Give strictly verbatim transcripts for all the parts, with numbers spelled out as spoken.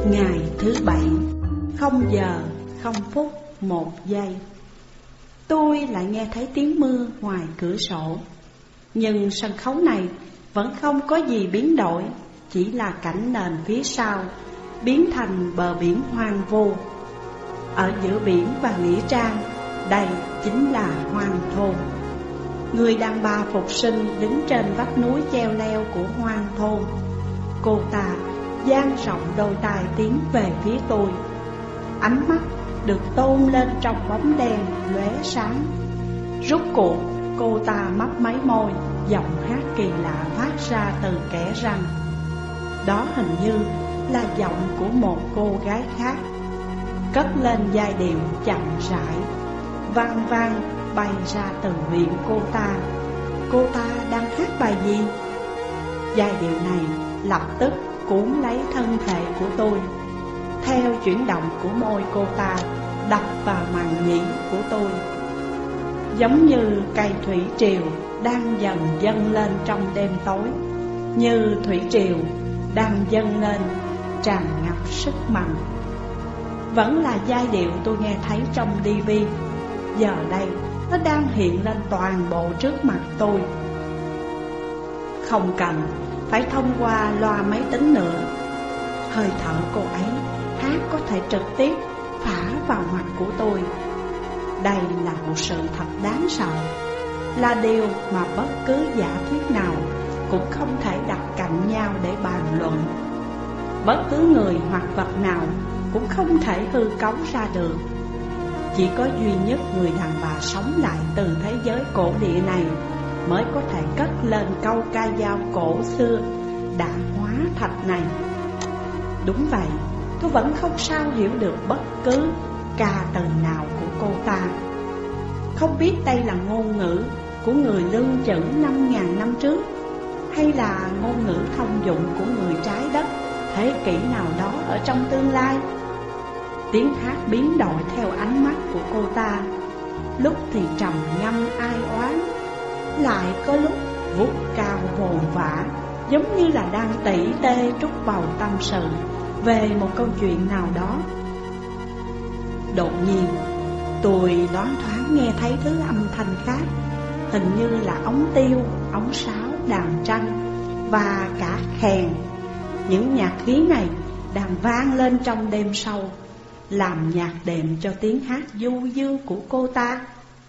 Ngày thứ bảy, không giờ, không phút, một giây, tôi lại nghe thấy tiếng mưa ngoài cửa sổ. Nhưng sân khấu này vẫn không có gì biến đổi, chỉ là cảnh nền phía sau biến thành bờ biển hoang vu. Ở giữa biển và nghĩa trang, đây chính là hoang thôn. Người đàn bà phục sinh đứng trên vách núi treo leo của hoang thôn. Cô ta dang rộng đôi tay tiến về phía tôi. Ánh mắt được tôn lên trong bóng đen lóe sáng. Rốt cuộc cô ta mấp máy môi, giọng hát kỳ lạ phát ra từ kẽ răng. Đó hình như là giọng của một cô gái khác, cất lên giai điệu chậm rãi, vang vang bay ra từ miệng cô ta. Cô ta đang hát bài gì? Giai điệu này lập tức cuốn lấy thân thể của tôi. Theo chuyển động của môi cô ta đập vào màng nhĩ của tôi, giống như cây thủy triều đang dần dâng lên trong đêm tối. Như thủy triều đang dâng lên tràn ngập sức mạnh. Vẫn là giai điệu tôi nghe thấy trong ti vi. Giờ đây nó đang hiện lên toàn bộ trước mặt tôi. Không cần phải thông qua loa máy tính nữa. Hơi thở cô ấy hát có thể trực tiếp phả vào mặt của tôi. Đây là một sự thật đáng sợ, là điều mà bất cứ giả thuyết nào cũng không thể đặt cạnh nhau để bàn luận. Bất cứ người hoặc vật nào cũng không thể hư cấu ra được. Chỉ có duy nhất người đàn bà sống lại từ thế giới cổ địa này mới có thể cất lên câu ca dao cổ xưa đã hóa thạch này. Đúng vậy, tôi vẫn không sao hiểu được bất cứ ca từ nào của cô ta. Không biết đây là ngôn ngữ của người lương chữ năm ngàn năm trước, hay là ngôn ngữ thông dụng của người trái đất thế kỷ nào đó ở trong tương lai. Tiếng hát biến đổi theo ánh mắt của cô ta. Lúc thì trầm ngâm ai oán, lại có lúc vút cao hồn vã, giống như là đang tỉ tê trút bầu tâm sự về một câu chuyện nào đó. Đột nhiên tôi loáng thoáng nghe thấy thứ âm thanh khác, hình như là ống tiêu, ống sáo, đàn tranh và cả kèn. Những nhạc khí này đang vang lên trong đêm sâu, làm nhạc đệm cho tiếng hát du dương của cô ta.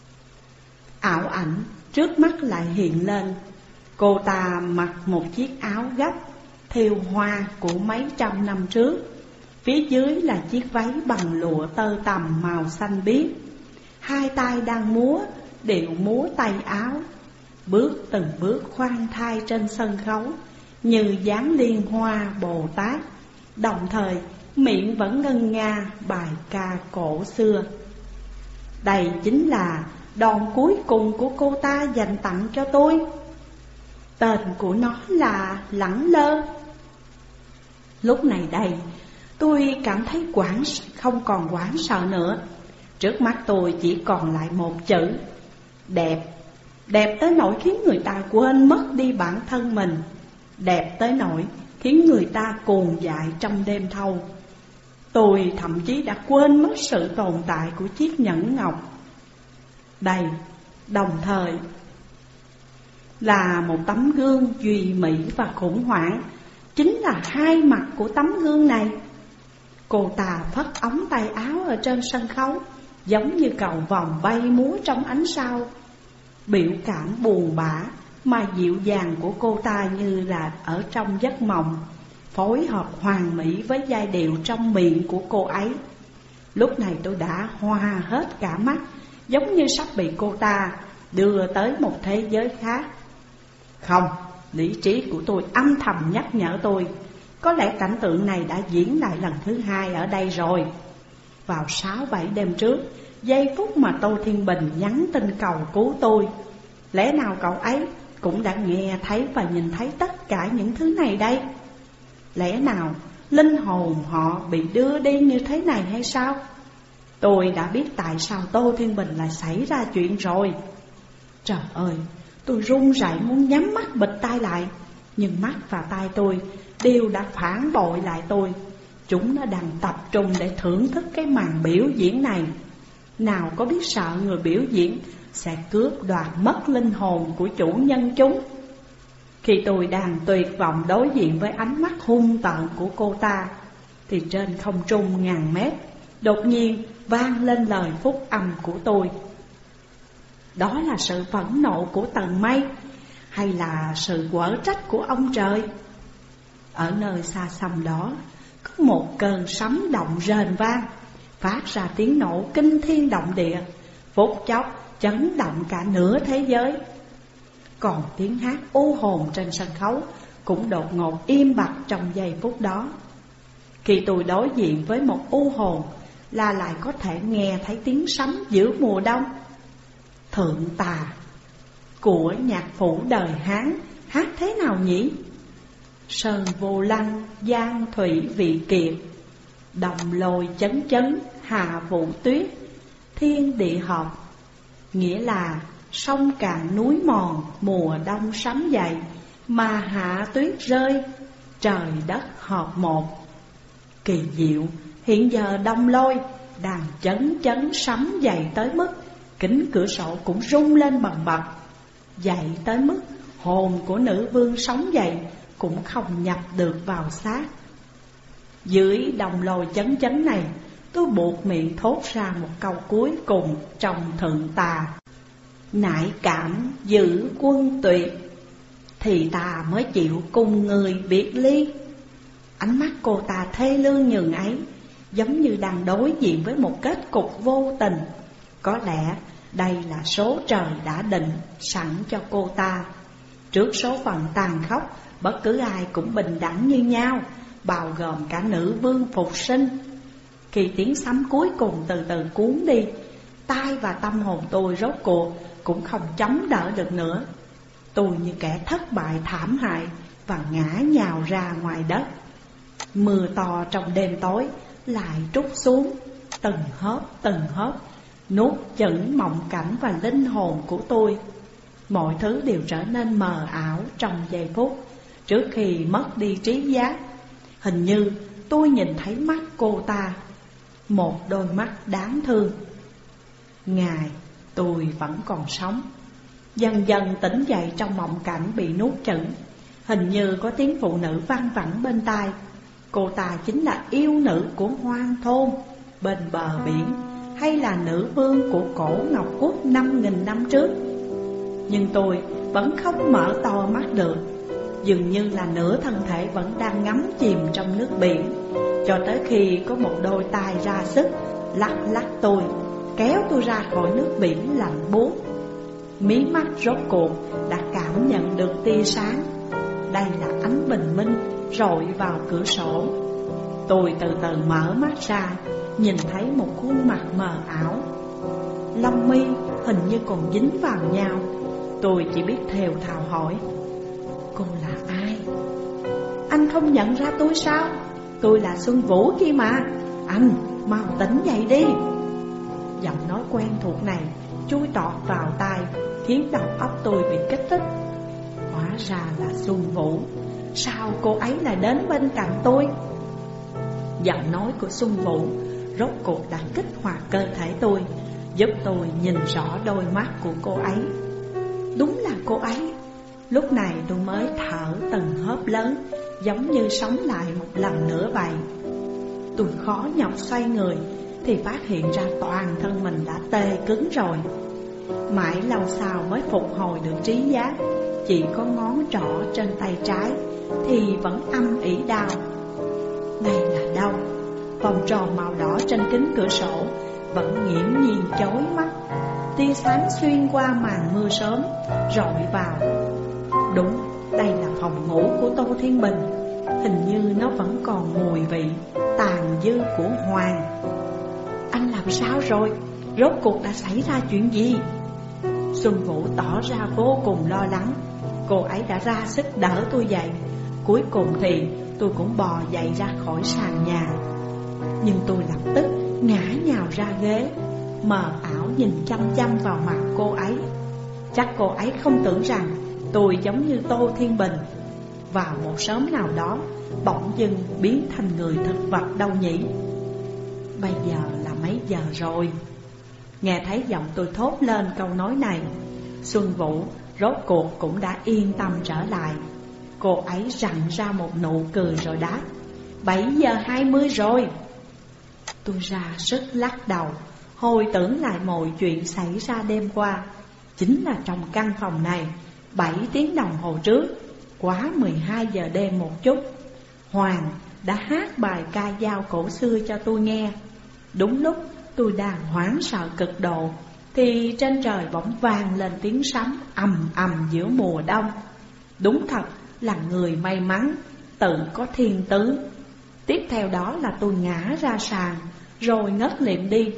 Ảo ảnh trước mắt lại hiện lên. Cô ta mặc một chiếc áo gấp thêu hoa của mấy trăm năm trước. Phía dưới là chiếc váy bằng lụa tơ tằm màu xanh biếc. Hai tay đang múa, điệu múa tay áo, bước từng bước khoan thai trên sân khấu, như dáng liên hoa Bồ Tát. Đồng thời miệng vẫn ngân nga bài ca cổ xưa. Đây chính là đòn cuối cùng của cô ta dành tặng cho tôi. Tên của nó là Lẳng Lơ. Lúc này đây tôi cảm thấy quảng, không còn hoảng sợ nữa. Trước mắt tôi chỉ còn lại một chữ: đẹp. Đẹp tới nỗi khiến người ta quên mất đi bản thân mình. Đẹp tới nỗi khiến người ta cuồng dại trong đêm thâu. Tôi thậm chí đã quên mất sự tồn tại của chiếc nhẫn ngọc. Đây đồng thời là một tấm gương duy mỹ và khủng hoảng. Chính là hai mặt của tấm gương này. Cô ta phất ống tay áo ở trên sân khấu, giống như cầu vồng bay múa trong ánh sao. Biểu cảm buồn bã mà dịu dàng của cô ta như là ở trong giấc mộng, phối hợp hoàn mỹ với giai điệu trong miệng của cô ấy. Lúc này tôi đã hoa hết cả mắt, giống như sắp bị cô ta đưa tới một thế giới khác. Không, lý trí của tôi âm thầm nhắc nhở tôi, có lẽ cảnh tượng này đã diễn lại lần thứ hai ở đây rồi. Vào sáu bảy đêm trước, giây phút mà Tô Thiên Bình nhắn tin cầu cứu tôi, lẽ nào cậu ấy cũng đã nghe thấy và nhìn thấy tất cả những thứ này đây? Lẽ nào linh hồn họ bị đưa đi như thế này hay sao? Tôi đã biết tại sao Tô Thiên Bình lại xảy ra chuyện rồi. Trời ơi, tôi run rẩy muốn nhắm mắt bịt tai lại, nhưng mắt và tai tôi đều đã phản bội lại tôi. Chúng nó đang tập trung để thưởng thức cái màn biểu diễn này. Nào có biết sợ người biểu diễn sẽ cướp đoạt mất linh hồn của chủ nhân chúng. Khi tôi đang tuyệt vọng đối diện với ánh mắt hung tợn của cô ta, thì trên không trung ngàn mét đột nhiên vang lên lời phúc âm của tôi. Đó là sự phẫn nộ của tầng mây, hay là sự quở trách của ông trời? Ở nơi xa xăm đó, có một cơn sấm động rền vang, phát ra tiếng nổ kinh thiên động địa, phút chốc chấn động cả nửa thế giới. Còn tiếng hát u hồn trên sân khấu cũng đột ngột im bặt trong giây phút đó. Khi tôi đối diện với một u hồn là lại có thể nghe thấy tiếng sấm giữa mùa đông. Thượng Tà của nhạc phủ đời Hán hát thế nào nhỉ? Sơn vô lăng, giang thủy vị kiệt, đồng lôi chấn chấn, hạ vũ tuyết, thiên địa hợp. Nghĩa là sông cạn núi mòn, mùa đông sấm dậy, mà hạ tuyết rơi, trời đất hợp một. Kỳ diệu, hiện giờ đông lôi đang chấn chấn sấm dậy tới mức kính cửa sổ cũng rung lên bần bật, dậy tới mức hồn của nữ vương sống dậy cũng không nhập được vào xác. Dưới đồng lôi chấn chấn này, tôi buộc miệng thốt ra một câu cuối cùng trong Thượng Tà: nại cảm giữ quân tuyệt, thì ta mới chịu cùng người biệt ly. Ánh mắt cô ta thê lương nhường ấy, giống như đang đối diện với một kết cục vô tình. Có lẽ đây là số trời đã định sẵn cho cô ta. Trước số phận tàn khốc, bất cứ ai cũng bình đẳng như nhau, bao gồm cả nữ vương phục sinh. Khi tiếng sấm cuối cùng từ từ cuốn đi, tai và tâm hồn tôi rốt cuộc cũng không chống đỡ được nữa. Tôi như kẻ thất bại thảm hại và ngã nhào ra ngoài đất. Mưa to trong đêm tối lại trút xuống, từng hớp từng hớp nuốt chửng mộng cảnh và linh hồn của tôi. Mọi thứ đều trở nên mờ ảo trong giây phút trước khi mất đi trí giác. Hình như tôi nhìn thấy mắt cô ta, một đôi mắt đáng thương. Ngài, tôi vẫn còn sống. Dần dần tỉnh dậy trong mộng cảnh bị nuốt chửng, hình như có tiếng phụ nữ văng vẳng bên tai. Cô ta chính là yêu nữ của Hoang Thôn bên bờ biển, hay là nữ vương của cổ Ngọc Quốc năm nghìn năm trước. Nhưng tôi vẫn không mở to mắt được. Dường như là nửa thân thể vẫn đang ngắm chìm trong nước biển, cho tới khi có một đôi tay ra sức lắc lắc tôi, kéo tôi ra khỏi nước biển lạnh buốt. Mí mắt rốt cuộc đã cảm nhận được tia sáng. Đây là ánh bình minh rọi vào cửa sổ. Tôi từ từ mở mắt ra, nhìn thấy một khuôn mặt mờ ảo. Lông mi hình như còn dính vào nhau. Tôi chỉ biết thều thào hỏi: cô là ai? Anh không nhận ra tôi sao? Tôi là Xuân Vũ kia mà. Anh mau tỉnh dậy đi. Giọng nói quen thuộc này chui tọt vào tai, khiến đầu óc tôi bị kích thích. Hóa ra là Xuân Vũ. Sao cô ấy lại đến bên cạnh tôi? Giọng nói của Xuân Vũ rốt cuộc đã kích hoạt cơ thể tôi, giúp tôi nhìn rõ đôi mắt của cô ấy. Đúng là cô ấy. Lúc này tôi mới thở từng hớp lớn, giống như sống lại một lần nữa vậy. Tôi khó nhọc xoay người thì phát hiện ra toàn thân mình đã tê cứng rồi. Mãi lâu sau mới phục hồi được trí giác. Chỉ có ngón trỏ trên tay trái thì vẫn âm ỉ đau. Đây là đâu? Vòng tròn màu đỏ trên kính cửa sổ vẫn nghiễm nhiên chói mắt. Tia sáng xuyên qua màn mưa sớm rọi vào. Đúng, đây là phòng ngủ của Tô Thiên Bình. Hình như nó vẫn còn mùi vị tàn dư của Hoàng. Anh làm sao rồi? Rốt cuộc đã xảy ra chuyện gì? Xuân Vũ tỏ ra vô cùng lo lắng. Cô ấy đã ra sức đỡ tôi dậy. Cuối cùng thì tôi cũng bò dậy ra khỏi sàn nhà. Nhưng tôi lập tức ngã nhào ra ghế, mờ ảo nhìn chăm chăm vào mặt cô ấy. Chắc cô ấy không tưởng rằng tôi giống như Tô Thiên Bình. vào một sớm nào đó bỗng dưng biến thành người thực vật đâu nhỉ? Bây giờ là mấy giờ rồi? Nghe thấy giọng tôi thốt lên câu nói này, Xuân Vũ rốt cuộc cũng đã yên tâm trở lại. Cô ấy rặn ra một nụ cười rồi đáp: Bảy giờ hai mươi rồi. Tôi ra sức lắc đầu, hồi tưởng lại mọi chuyện xảy ra đêm qua. Chính là trong căn phòng này, bảy tiếng đồng hồ trước, quá mười hai giờ đêm một chút, Hoàng đã hát bài ca dao cổ xưa cho tôi nghe. Đúng lúc tôi đang hoảng sợ cực độ thì trên trời bỗng vang lên tiếng sấm ầm ầm giữa mùa đông. Đúng thật là người may mắn tự có thiên tứ. Tiếp theo đó là tôi ngã ra sàn rồi ngất lịm đi.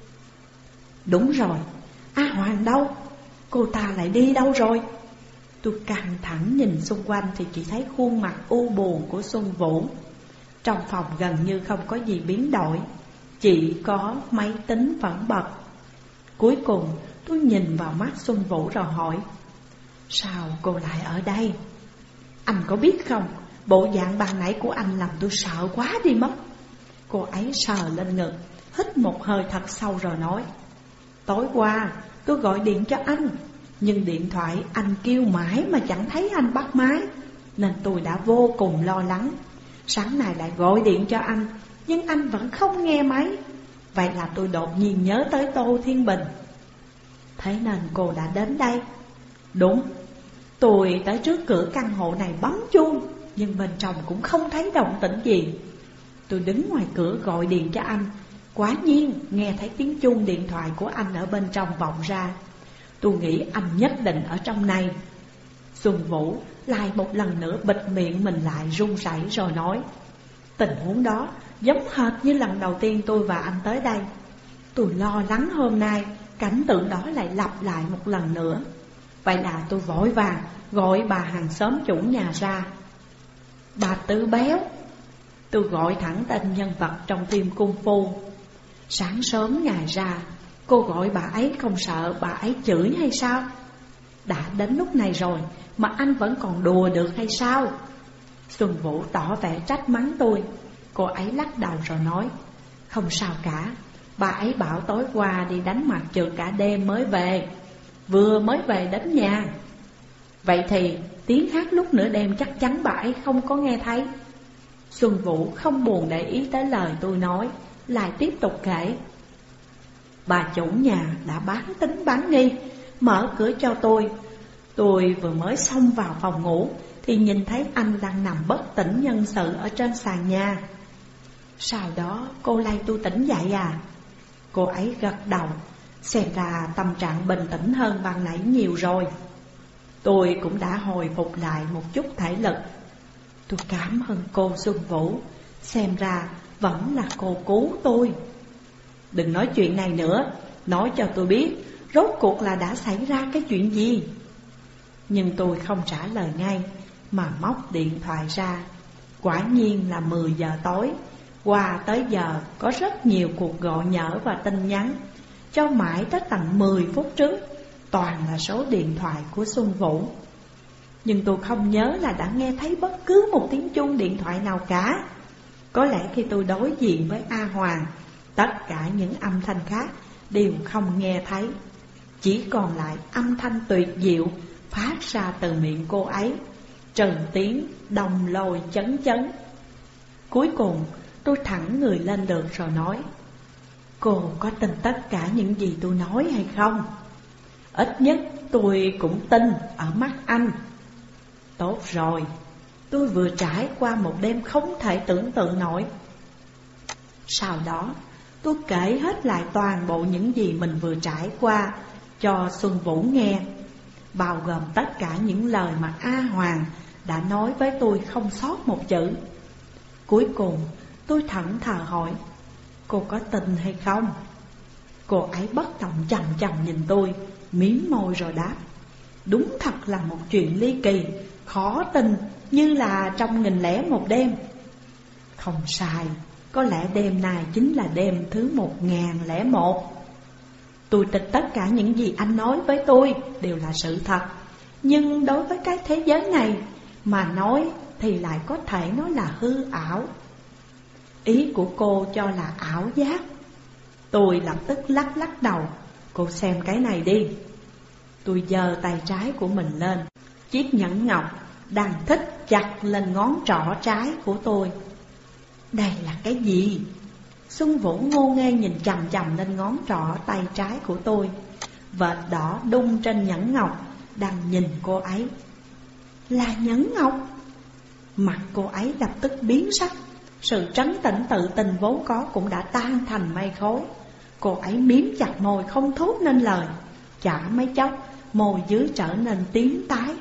Đúng rồi, A Hoàng đâu? Cô ta lại đi đâu rồi? Tôi căng thẳng nhìn xung quanh thì chỉ thấy khuôn mặt u buồn của Xuân Vũ. Trong phòng gần như không có gì biến đổi, chỉ có máy tính vẫn bật. Cuối cùng tôi nhìn vào mắt Xuân Vũ rồi hỏi: Sao cô lại ở đây? Anh có biết không, bộ dạng ban nãy của anh làm tôi sợ quá đi mất. Cô ấy sờ lên ngực, hít một hơi thật sâu rồi nói: Tối qua tôi gọi điện cho anh, nhưng điện thoại anh kêu mãi mà chẳng thấy anh bắt máy, nên tôi đã vô cùng lo lắng. Sáng nay lại gọi điện cho anh, nhưng anh vẫn không nghe máy. Vậy là tôi đột nhiên nhớ tới Tô Thiên Bình. Thế nên cô đã đến đây. Đúng, tôi tới trước cửa căn hộ này bấm chuông, nhưng bên trong cũng không thấy động tĩnh gì. Tôi đứng ngoài cửa gọi điện cho anh, quả nhiên nghe thấy tiếng chuông điện thoại của anh ở bên trong vọng ra. Tôi nghĩ anh nhất định ở trong này. Xuân Vũ lại một lần nữa bịt miệng mình lại run rẩy rồi nói: Tình huống đó giống hệt như lần đầu tiên tôi và anh tới đây. Tôi lo lắng hôm nay cảnh tượng đó lại lặp lại một lần nữa. Vậy là tôi vội vàng gọi bà hàng xóm chủ nhà ra. Bà Tư Béo. Tôi gọi thẳng tên nhân vật trong phim Cung Phu. Sáng sớm ngày ra, cô gọi bà ấy không sợ bà ấy chửi hay sao? Đã đến lúc này rồi mà anh vẫn còn đùa được hay sao? Xuân Vũ tỏ vẻ trách mắng tôi. Cô ấy lắc đầu rồi nói: Không sao cả, bà ấy bảo tối qua đi đánh mặt trượt cả đêm mới về, vừa mới về đến nhà. Vậy thì tiếng hát lúc nửa đêm chắc chắn bà ấy không có nghe thấy. Xuân Vũ không buồn để ý tới lời tôi nói, lại tiếp tục kể: Bà chủ nhà đã bán tính bán nghi, mở cửa cho tôi. Tôi vừa mới xông vào phòng ngủ thì nhìn thấy anh đang nằm bất tỉnh nhân sự ở trên sàn nhà. Sau đó cô lay tôi tỉnh dậy à? Cô ấy gật đầu, xem ra tâm trạng bình tĩnh hơn ban nãy nhiều rồi. Tôi cũng đã hồi phục lại một chút thể lực. Tôi cảm ơn cô Xuân Vũ, xem ra vẫn là cô cứu tôi. Đừng nói chuyện này nữa, nói cho tôi biết rốt cuộc là đã xảy ra cái chuyện gì. Nhưng tôi không trả lời ngay mà móc điện thoại ra. Quả nhiên là mười giờ tối. Qua tới giờ có rất nhiều cuộc gọi nhỡ và tin nhắn, cho mãi tới tận mười phút trước toàn là số điện thoại của Xuân Vũ. Nhưng tôi không nhớ là đã nghe thấy bất cứ một tiếng chuông điện thoại nào cả. Có lẽ khi tôi đối diện với A Hoàng, tất cả những âm thanh khác đều không nghe thấy. Chỉ còn lại âm thanh tuyệt diệu phát ra từ miệng cô ấy, trần tiếng đồng lôi chấn chấn. Cuối cùng tôi thẳng người lên được rồi nói: Cô có tin tất cả những gì tôi nói hay không? Ít nhất tôi cũng tin ở mắt anh. Tốt rồi, tôi vừa trải qua một đêm không thể tưởng tượng nổi. Sau đó tôi kể hết lại toàn bộ những gì mình vừa trải qua cho Xuân Vũ nghe, bao gồm tất cả những lời mà A Hoàng đã nói với tôi không sót một chữ. Cuối cùng tôi thẫn thờ hỏi: Cô có tin hay không? Cô ấy bất động chằm chằm nhìn tôi, mím môi rồi đáp: Đúng thật là một chuyện ly kỳ, khó tin như là trong nghìn lẻ một đêm. Không sai, có lẽ đêm này chính là đêm thứ một ngàn lẻ một. Tôi tin tất cả những gì anh nói với tôi đều là sự thật. Nhưng đối với cái thế giới này, mà nói thì lại có thể nói là hư ảo. Ý của cô cho là ảo giác. Tôi lập tức lắc lắc đầu. Cô xem cái này đi. Tôi giơ tay trái của mình lên. Chiếc nhẫn ngọc đang thích chặt lên ngón trỏ trái của tôi. Đây là cái gì? Xuân Vũ ngô nghê nhìn chằm chằm lên ngón trỏ tay trái của tôi. Vệt đỏ đung trên nhẫn ngọc đang nhìn cô ấy. Là nhẫn ngọc. Mặt cô ấy lập tức biến sắc. Sự trấn tĩnh tự tin vốn có cũng đã tan thành mây khói. Cô ấy miếm chặt môi không thốt nên lời. Chả mấy chốc môi dưới trở nên tím tái.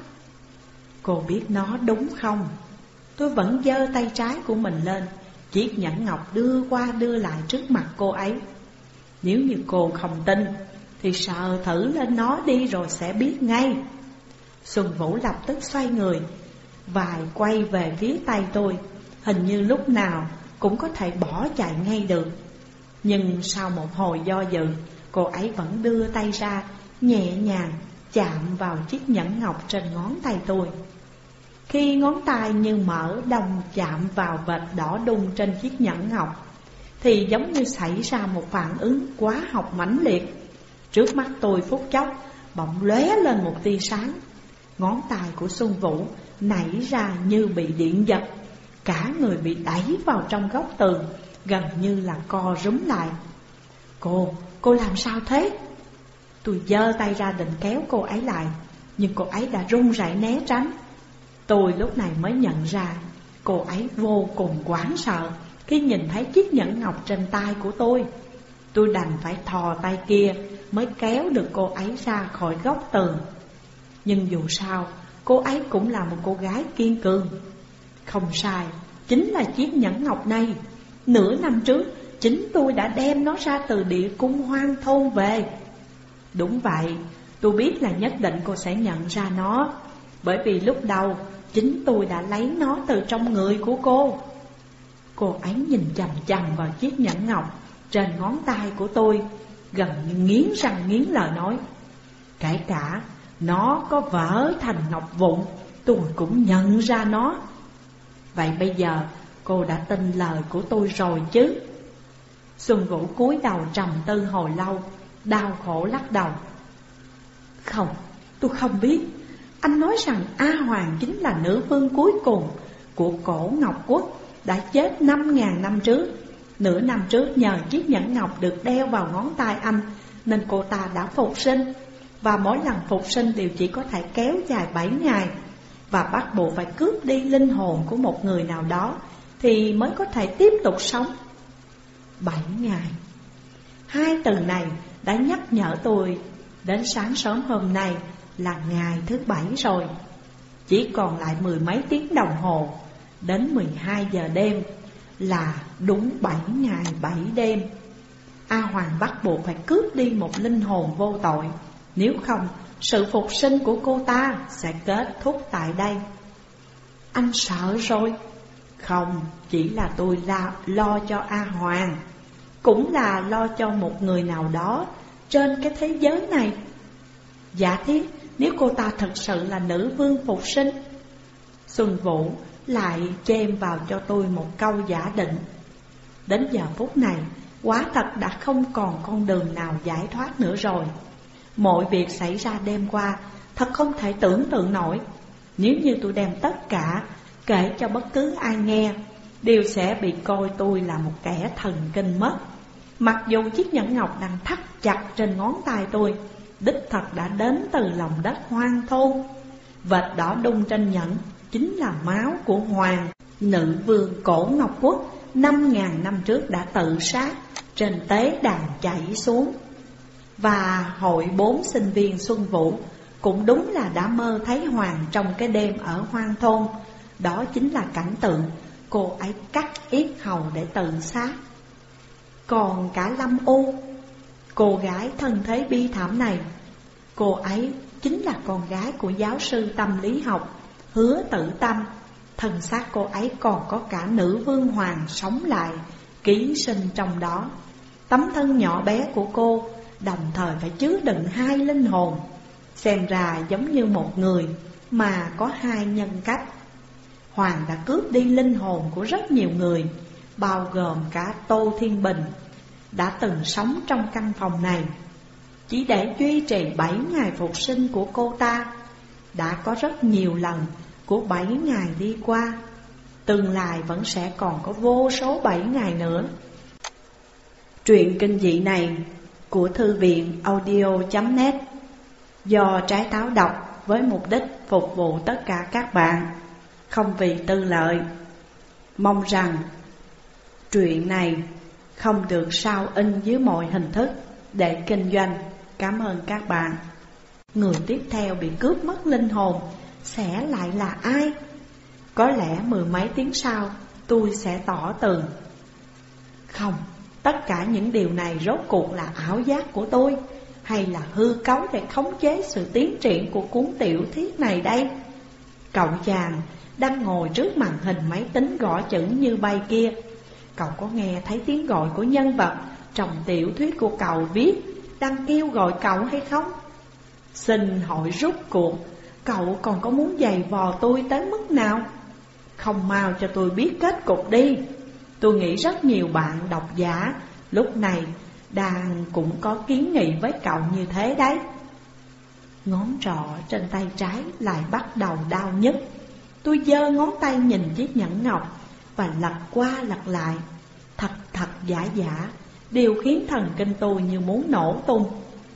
Cô biết nó đúng không? Tôi vẫn giơ tay trái của mình lên. Chiếc nhẫn ngọc đưa qua đưa lại trước mặt cô ấy. Nếu như cô không tin thì sờ thử lên nó đi rồi sẽ biết ngay. Xuân Vũ lập tức xoay người và quay về phía tay tôi. Hình như lúc nào cũng có thể bỏ chạy ngay được. Nhưng sau một hồi do dự, cô ấy vẫn đưa tay ra, nhẹ nhàng chạm vào chiếc nhẫn ngọc trên ngón tay tôi. Khi ngón tay như mở đồng chạm vào vệt đỏ đung trên chiếc nhẫn ngọc thì giống như xảy ra một phản ứng hóa học mãnh liệt. Trước mắt tôi phút chốc bỗng lóe lên một tia sáng. Ngón tay của Xuân Vũ nảy ra như bị điện giật. Cả người bị đẩy vào trong góc tường, gần như là co rúm lại. Cô, cô làm sao thế? Tôi giơ tay ra định kéo cô ấy lại, nhưng cô ấy đã run rẩy né tránh. Tôi lúc này mới nhận ra cô ấy vô cùng hoảng sợ khi nhìn thấy chiếc nhẫn ngọc trên tay của tôi. Tôi đành phải thò tay kia mới kéo được cô ấy ra khỏi góc tường. Nhưng dù sao cô ấy cũng là một cô gái kiên cường. Không sai, chính là chiếc nhẫn ngọc này. Nửa năm trước chính tôi đã đem nó ra từ địa cung hoang thôn về. Đúng vậy, tôi biết là nhất định cô sẽ nhận ra nó, bởi vì lúc đầu chính tôi đã lấy nó từ trong người của cô. Cô ấy nhìn chằm chằm vào chiếc nhẫn ngọc trên ngón tay của tôi, gần như nghiến răng nghiến lợi nói: kể cả nó có vỡ thành ngọc vụn, tôi cũng nhận ra nó. Vậy bây giờ cô đã tin lời của tôi rồi chứ? Xuân Vũ cúi đầu trầm tư hồi lâu, đau khổ lắc đầu. Không, tôi không biết. Anh nói rằng A Hoàng chính là nữ vương cuối cùng của cổ Ngọc Quốc, đã chết năm ngàn năm trước. Nửa năm trước nhờ chiếc nhẫn ngọc được đeo vào ngón tay anh nên cô ta đã phục sinh. Và mỗi lần phục sinh đều chỉ có thể kéo dài bảy ngày, và bắt buộc phải cướp đi linh hồn của một người nào đó thì mới có thể tiếp tục sống. Bảy ngày. Hai từ này đã nhắc nhở tôi đến sáng sớm hôm nay là ngày thứ bảy rồi. Chỉ còn lại mười mấy tiếng đồng hồ, đến mười hai giờ đêm là đúng bảy ngày bảy đêm. A Hoàng bắt buộc phải cướp đi một linh hồn vô tội, nếu không sự phục sinh của cô ta sẽ kết thúc tại đây. Anh sợ rồi? Không, chỉ là tôi la, lo cho A Hoàng, cũng là lo cho một người nào đó trên cái thế giới này. Giả thiết nếu cô ta thật sự là nữ vương phục sinh. Xuân Vũ lại chêm vào cho tôi một câu giả định. Đến giờ phút này, quả thật đã không còn con đường nào giải thoát nữa rồi. Mọi việc xảy ra đêm qua thật không thể tưởng tượng nổi. Nếu như tôi đem tất cả kể cho bất cứ ai nghe, đều sẽ bị coi tôi là một kẻ thần kinh mất. Mặc dù chiếc nhẫn ngọc đang thắt chặt trên ngón tay tôi đích thật đã đến từ lòng đất hoang thôn. Vệt đỏ đung trên nhẫn chính là máu của Hoàng, nữ vương cổ Ngọc Quốc năm ngàn năm trước đã tự sát trên tế đàn chảy xuống. Và hội bốn sinh viên Xuân Vũ cũng đúng là đã mơ thấy Hoàng trong cái đêm ở hoang thôn. Đó chính là cảnh tượng cô ấy cắt yết hầu để tự sát. Còn cả Lâm U, cô gái thân thế bi thảm này, cô ấy chính là con gái của giáo sư tâm lý học Hứa Tử Tâm. Thân xác cô ấy còn có cả nữ vương Hoàng sống lại, ký sinh trong đó. Tấm thân nhỏ bé của cô đồng thời phải chứa đựng hai linh hồn, xem ra giống như một người mà có hai nhân cách. Hoàng đã cướp đi linh hồn của rất nhiều người, bao gồm cả Tô Thiên Bình, đã từng sống trong căn phòng này. Chỉ để duy trì bảy ngày phục sinh của cô ta. Đã có rất nhiều lần của bảy ngày đi qua, tương lai vẫn sẽ còn có vô số bảy ngày nữa. Truyện kinh dị này của thư viện audio chấm net do Trái Táo đọc với mục đích phục vụ tất cả các bạn, không vì tư lợi. Mong rằng truyện này không được sao in dưới mọi hình thức để kinh doanh. Cảm ơn các bạn. Người tiếp theo bị cướp mất linh hồn sẽ lại là ai? Có lẽ mười mấy tiếng sau tôi sẽ tỏ tường. Không, tất cả những điều này rốt cuộc là ảo giác của tôi, hay là hư cấu để khống chế sự tiến triển của cuốn tiểu thuyết này đây? Cậu chàng đang ngồi trước màn hình máy tính gõ chữ như bay kia, cậu có nghe thấy tiếng gọi của nhân vật trong tiểu thuyết của cậu viết đang kêu gọi cậu hay không? Xin hỏi rút cuộc cậu còn có muốn giày vò tôi tới mức nào? Không mau cho tôi biết kết cục đi. Tôi nghĩ rất nhiều bạn độc giả lúc này đang cũng có kiến nghị với cậu như thế đấy. Ngón trỏ trên tay trái lại bắt đầu đau nhức. Tôi giơ ngón tay nhìn chiếc nhẫn ngọc và lật qua lật lại. Thật thật giả giả, điều khiến thần kinh tôi như muốn nổ tung.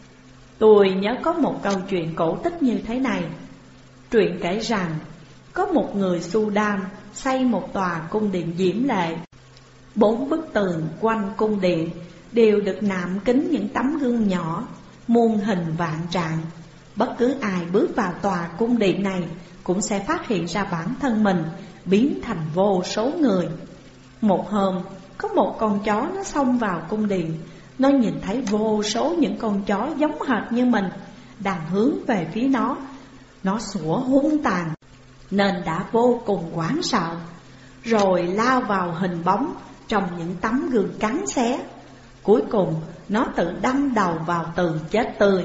Tôi nhớ có một câu chuyện cổ tích như thế này. Truyện kể rằng có một người Sudan xây một tòa cung điện diễm lệ. Bốn bức tường quanh cung điện đều được nạm kín những tấm gương nhỏ, muôn hình vạn trạng. Bất cứ ai bước vào tòa cung điện này cũng sẽ phát hiện ra bản thân mình biến thành vô số người. Một hôm, có một con chó nó xông vào cung điện. Nó nhìn thấy vô số những con chó giống hệt như mình đang hướng về phía nó. Nó sủa hung tàn nên đã vô cùng hoảng sợ, rồi lao vào hình bóng trong những tấm gương cắn xé. Cuối cùng nó tự đâm đầu vào tường chết tươi.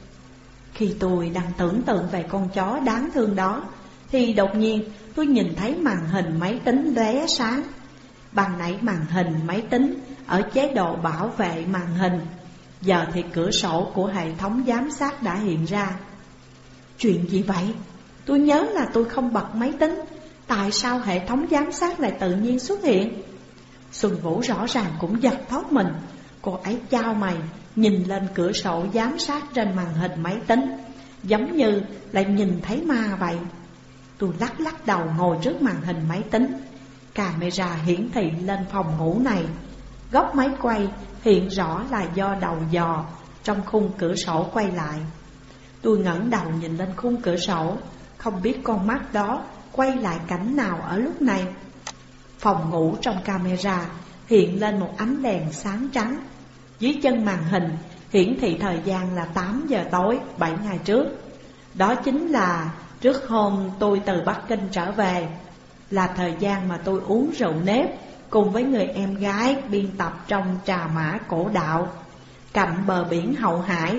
Khi tôi đang tưởng tượng về con chó đáng thương đó, thì đột nhiên tôi nhìn thấy màn hình máy tính lóe sáng. Ban nãy màn hình máy tính ở chế độ bảo vệ màn hình, giờ thì cửa sổ của hệ thống giám sát đã hiện ra. Chuyện gì vậy? Tôi nhớ là tôi không bật máy tính, tại sao hệ thống giám sát lại tự nhiên xuất hiện? Xuân Vũ rõ ràng cũng giật thót mình. Cô ấy chau mày nhìn lên cửa sổ giám sát trên màn hình máy tính, giống như lại nhìn thấy ma vậy. Tôi lắc lắc đầu ngồi trước màn hình máy tính. Camera hiển thị lên phòng ngủ này. Góc máy quay hiện rõ là do đầu dò trong khung cửa sổ quay lại. Tôi ngẩng đầu nhìn lên khung cửa sổ, không biết con mắt đó quay lại cảnh nào ở lúc này. Phòng ngủ trong camera hiện lên một ánh đèn sáng trắng. Dưới chân màn hình hiển thị thời gian là tám giờ tối bảy ngày trước. Đó chính là trước hôm tôi từ Bắc Kinh trở về, là thời gian mà tôi uống rượu nếp cùng với người em gái biên tập trong Trà Mã Cổ Đạo cạnh bờ biển Hậu Hải.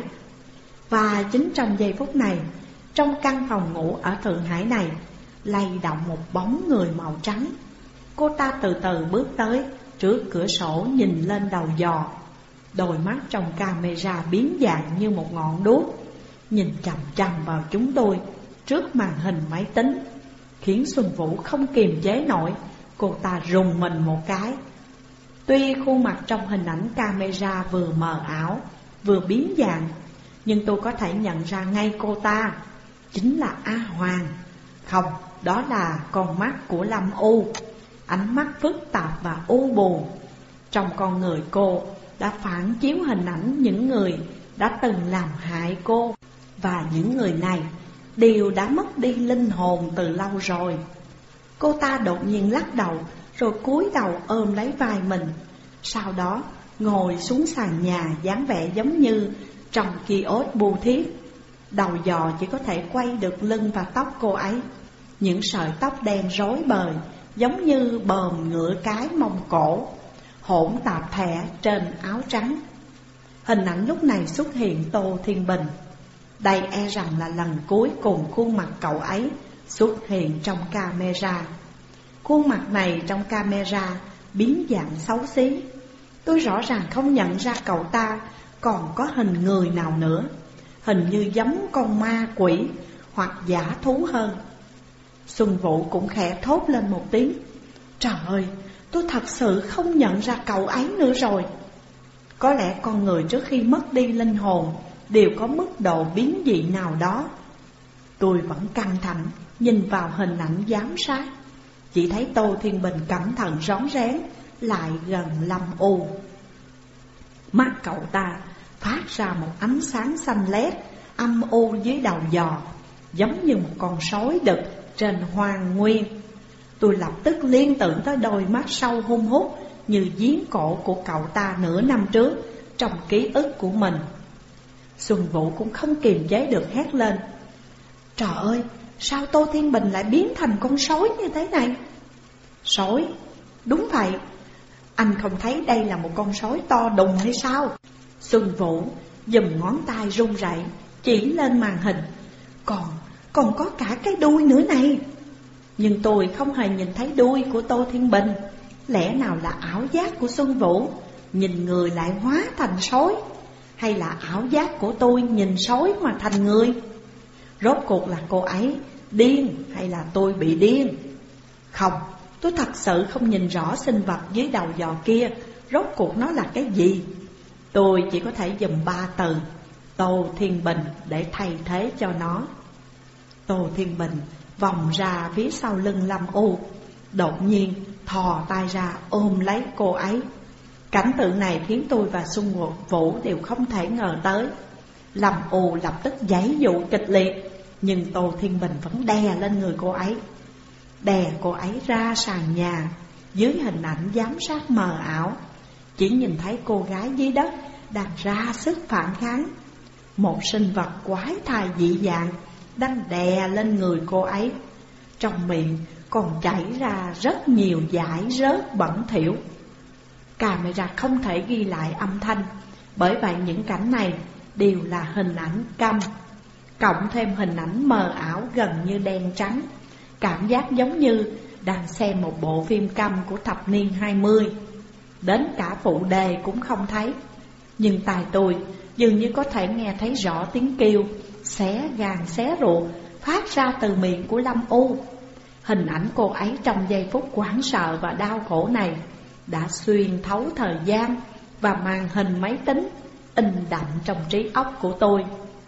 Và chính trong giây phút này, trong căn phòng ngủ ở Thượng Hải này lay động một bóng người màu trắng. Cô ta từ từ bước tới trước cửa sổ nhìn lên đầu giò. Đôi mắt trong camera biến dạng như một ngọn đuốc, nhìn chằm chằm vào chúng tôi trước màn hình máy tính, khiến Xuân Vũ không kiềm chế nổi. Cô ta rùng mình một cái. Tuy khuôn mặt trong hình ảnh camera vừa mờ ảo vừa biến dạng, nhưng tôi có thể nhận ra ngay cô ta chính là A Hoàng. Không, đó là con mắt của Lâm U. Ánh mắt phức tạp và u buồn. Trong con người cô đã phản chiếu hình ảnh những người đã từng làm hại cô. Và những người này đều đã mất đi linh hồn từ lâu rồi. Cô ta đột nhiên lắc đầu, rồi cúi đầu ôm lấy vai mình. Sau đó ngồi xuống sàn nhà, dáng vẻ giống như trong kiosk bưu thiếp. Đầu giò chỉ có thể quay được lưng và tóc cô ấy. Những sợi tóc đen rối bời giống như bờm ngựa cái Mông Cổ, hỗn tạp thẻ trên áo trắng. Hình ảnh lúc này xuất hiện Tô Thiên Bình. Đây e rằng là lần cuối cùng khuôn mặt cậu ấy xuất hiện trong camera. Khuôn mặt này trong camera biến dạng xấu xí. Tôi rõ ràng không nhận ra cậu ta còn có hình người nào nữa, hình như giống con ma quỷ hoặc giả thú hơn. Xuân Vũ cũng khẽ thốt lên một tiếng. Trời ơi, tôi thật sự không nhận ra cậu ấy nữa rồi. Có lẽ con người trước khi mất đi linh hồn đều có mức độ biến dị nào đó. Tôi vẫn căng thẳng nhìn vào hình ảnh giám sát. Chỉ thấy Tô Thiên Bình cẩn thận rón rén lại gần Lâm U. Mắt cậu ta phát ra một ánh sáng xanh lét âm u dưới đầu giò, giống như một con sói đực trên hoang nguyên. Tôi lập tức liên tưởng tới đôi mắt sâu hun hút như giếng cổ của cậu ta nửa năm trước trong ký ức của mình. Xuân Vũ cũng không kiềm chế được hét lên. Trời ơi, sao Tô Thiên Bình lại biến thành con sói như thế này? Sói? Đúng vậy. Anh không thấy đây là một con sói to đùng hay sao? Xuân Vũ giùm ngón tay run rẩy chỉ lên màn hình. Còn, còn có cả cái đuôi nữa này. Nhưng tôi không hề nhìn thấy đuôi của Tô Thiên Bình. Lẽ nào là ảo giác của Xuân Vũ nhìn người lại hóa thành sói? Hay là ảo giác của tôi nhìn sói mà thành người? Rốt cuộc là cô ấy điên hay là tôi bị điên? Không, tôi thật sự không nhìn rõ sinh vật dưới đầu giò kia rốt cuộc nó là cái gì. Tôi chỉ có thể dùng ba từ Tô Thiên Bình để thay thế cho nó. Tô Thiên Bình vòng ra phía sau lưng Lâm U, đột nhiên thò tay ra ôm lấy cô ấy. Cảnh tượng này khiến tôi và Xuân Vũ đều không thể ngờ tới. Lâm U lập tức giãy dụ kịch liệt, nhưng Tô Thiên Bình vẫn đè lên người cô ấy, đè cô ấy ra sàn nhà. Dưới hình ảnh giám sát mờ ảo, chỉ nhìn thấy cô gái dưới đất đang ra sức phản kháng. Một sinh vật quái thai dị dạng đang đè lên người cô ấy. Trong miệng còn chảy ra rất nhiều dải rớt bẩn thỉu. Camera không thể ghi lại âm thanh, bởi vậy những cảnh này đều là hình ảnh câm, cộng thêm hình ảnh mờ ảo gần như đen trắng. Cảm giác giống như đang xem một bộ phim câm của thập niên hai mươi. Đến cả phụ đề cũng không thấy. Nhưng tai tôi dường như có thể nghe thấy rõ tiếng kêu xé gan xé ruột phát ra từ miệng của Lâm U. Hình ảnh cô ấy trong giây phút hoảng sợ và đau khổ này đã xuyên thấu thời gian và màn hình máy tính, in đậm trong trí óc của tôi.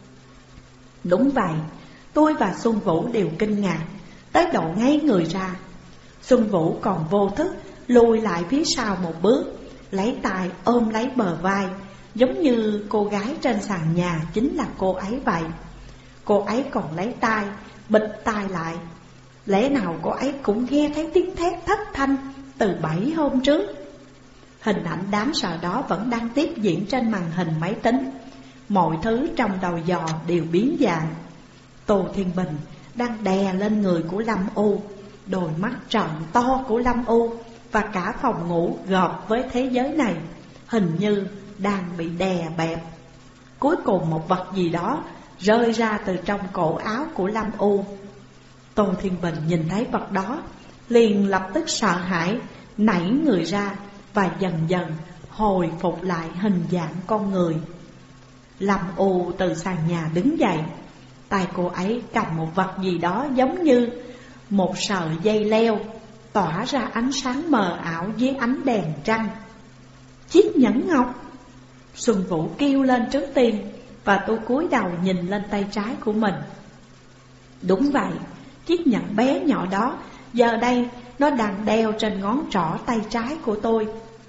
Đúng vậy, tôi và Xuân Vũ đều kinh ngạc tới độ ngây người ra. Xuân Vũ còn vô thức lùi lại phía sau một bước, lấy tay ôm lấy bờ vai, giống như cô gái trên sàn nhà chính là cô ấy vậy. Cô ấy còn lấy tay bịt tai lại. Lẽ nào cô ấy cũng nghe thấy tiếng thét thất thanh từ bảy hôm trước? Hình ảnh đáng sợ đó vẫn đang tiếp diễn trên màn hình máy tính. Mọi thứ trong đầu giò đều biến dạng. Tô Thiên Bình đang đè lên người của Lâm U. Đôi mắt trợn to của Lâm U và cả phòng ngủ gộp với thế giới này hình như đang bị đè bẹp. Cuối cùng một vật gì đó rơi ra từ trong cổ áo của Lâm U. Tô Thiên Bình nhìn thấy vật đó liền lập tức sợ hãi nảy người ra và dần dần hồi phục lại hình dạng con người. Lâm U từ sàn nhà đứng dậy. Tay cô ấy cầm một vật gì đó giống như một sợi dây leo, tỏa ra ánh sáng mờ ảo dưới ánh đèn trăng. Chiếc nhẫn ngọc! Xuân Vũ kêu lên trước tiên, và tôi cúi đầu nhìn lên tay trái của mình. Đúng vậy, chiếc nhẫn bé nhỏ đó giờ đây nó đang đeo trên ngón trỏ tay trái của tôi.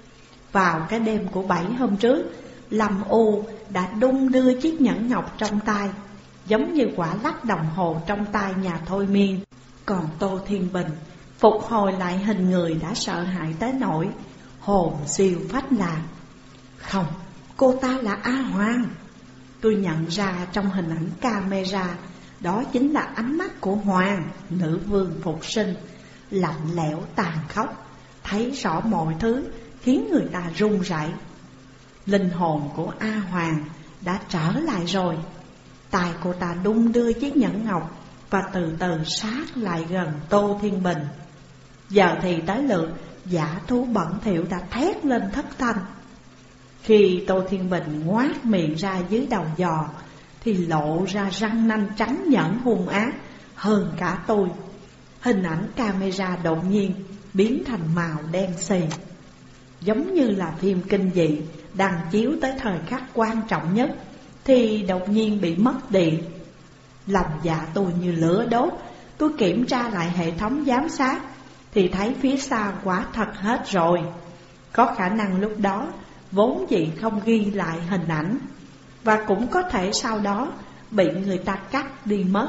Vào cái đêm của bảy hôm trước, Lâm U đã đung đưa chiếc nhẫn ngọc trong tay, giống như quả lắc đồng hồ trong tay nhà thôi miên. Còn Tô Thiên Bình phục hồi lại hình người đã sợ hãi tới nỗi hồn siêu phách lạc. Không, cô ta là A Hoàng. Tôi nhận ra trong hình ảnh camera, đó chính là ánh mắt của Hoàng, nữ vương phục sinh, lạnh lẽo tàn khốc, thấy rõ mọi thứ khiến người ta run rẩy. Linh hồn của A Hoàng đã trở lại rồi. Tay cô ta đung đưa chiếc nhẫn ngọc và từ từ sát lại gần Tô Thiên Bình. Giờ thì tới lượt dã thú bẩn thỉu đã thét lên thất thanh. Khi Tô Thiên Bình ngoác miệng ra dưới đầu giò thì lộ ra răng nanh trắng nhẫn hung ác hơn cả tôi. Hình ảnh camera đột nhiên biến thành màu đen xì, giống như là phim kinh dị đang chiếu tới thời khắc quan trọng nhất thì đột nhiên bị mất điện. Lòng dạ tôi như lửa đốt. Tôi kiểm tra lại hệ thống giám sát thì thấy phía xa quả thật hết rồi. Có khả năng lúc đó vốn dĩ không ghi lại hình ảnh, và cũng có thể sau đó bị người ta cắt đi mất.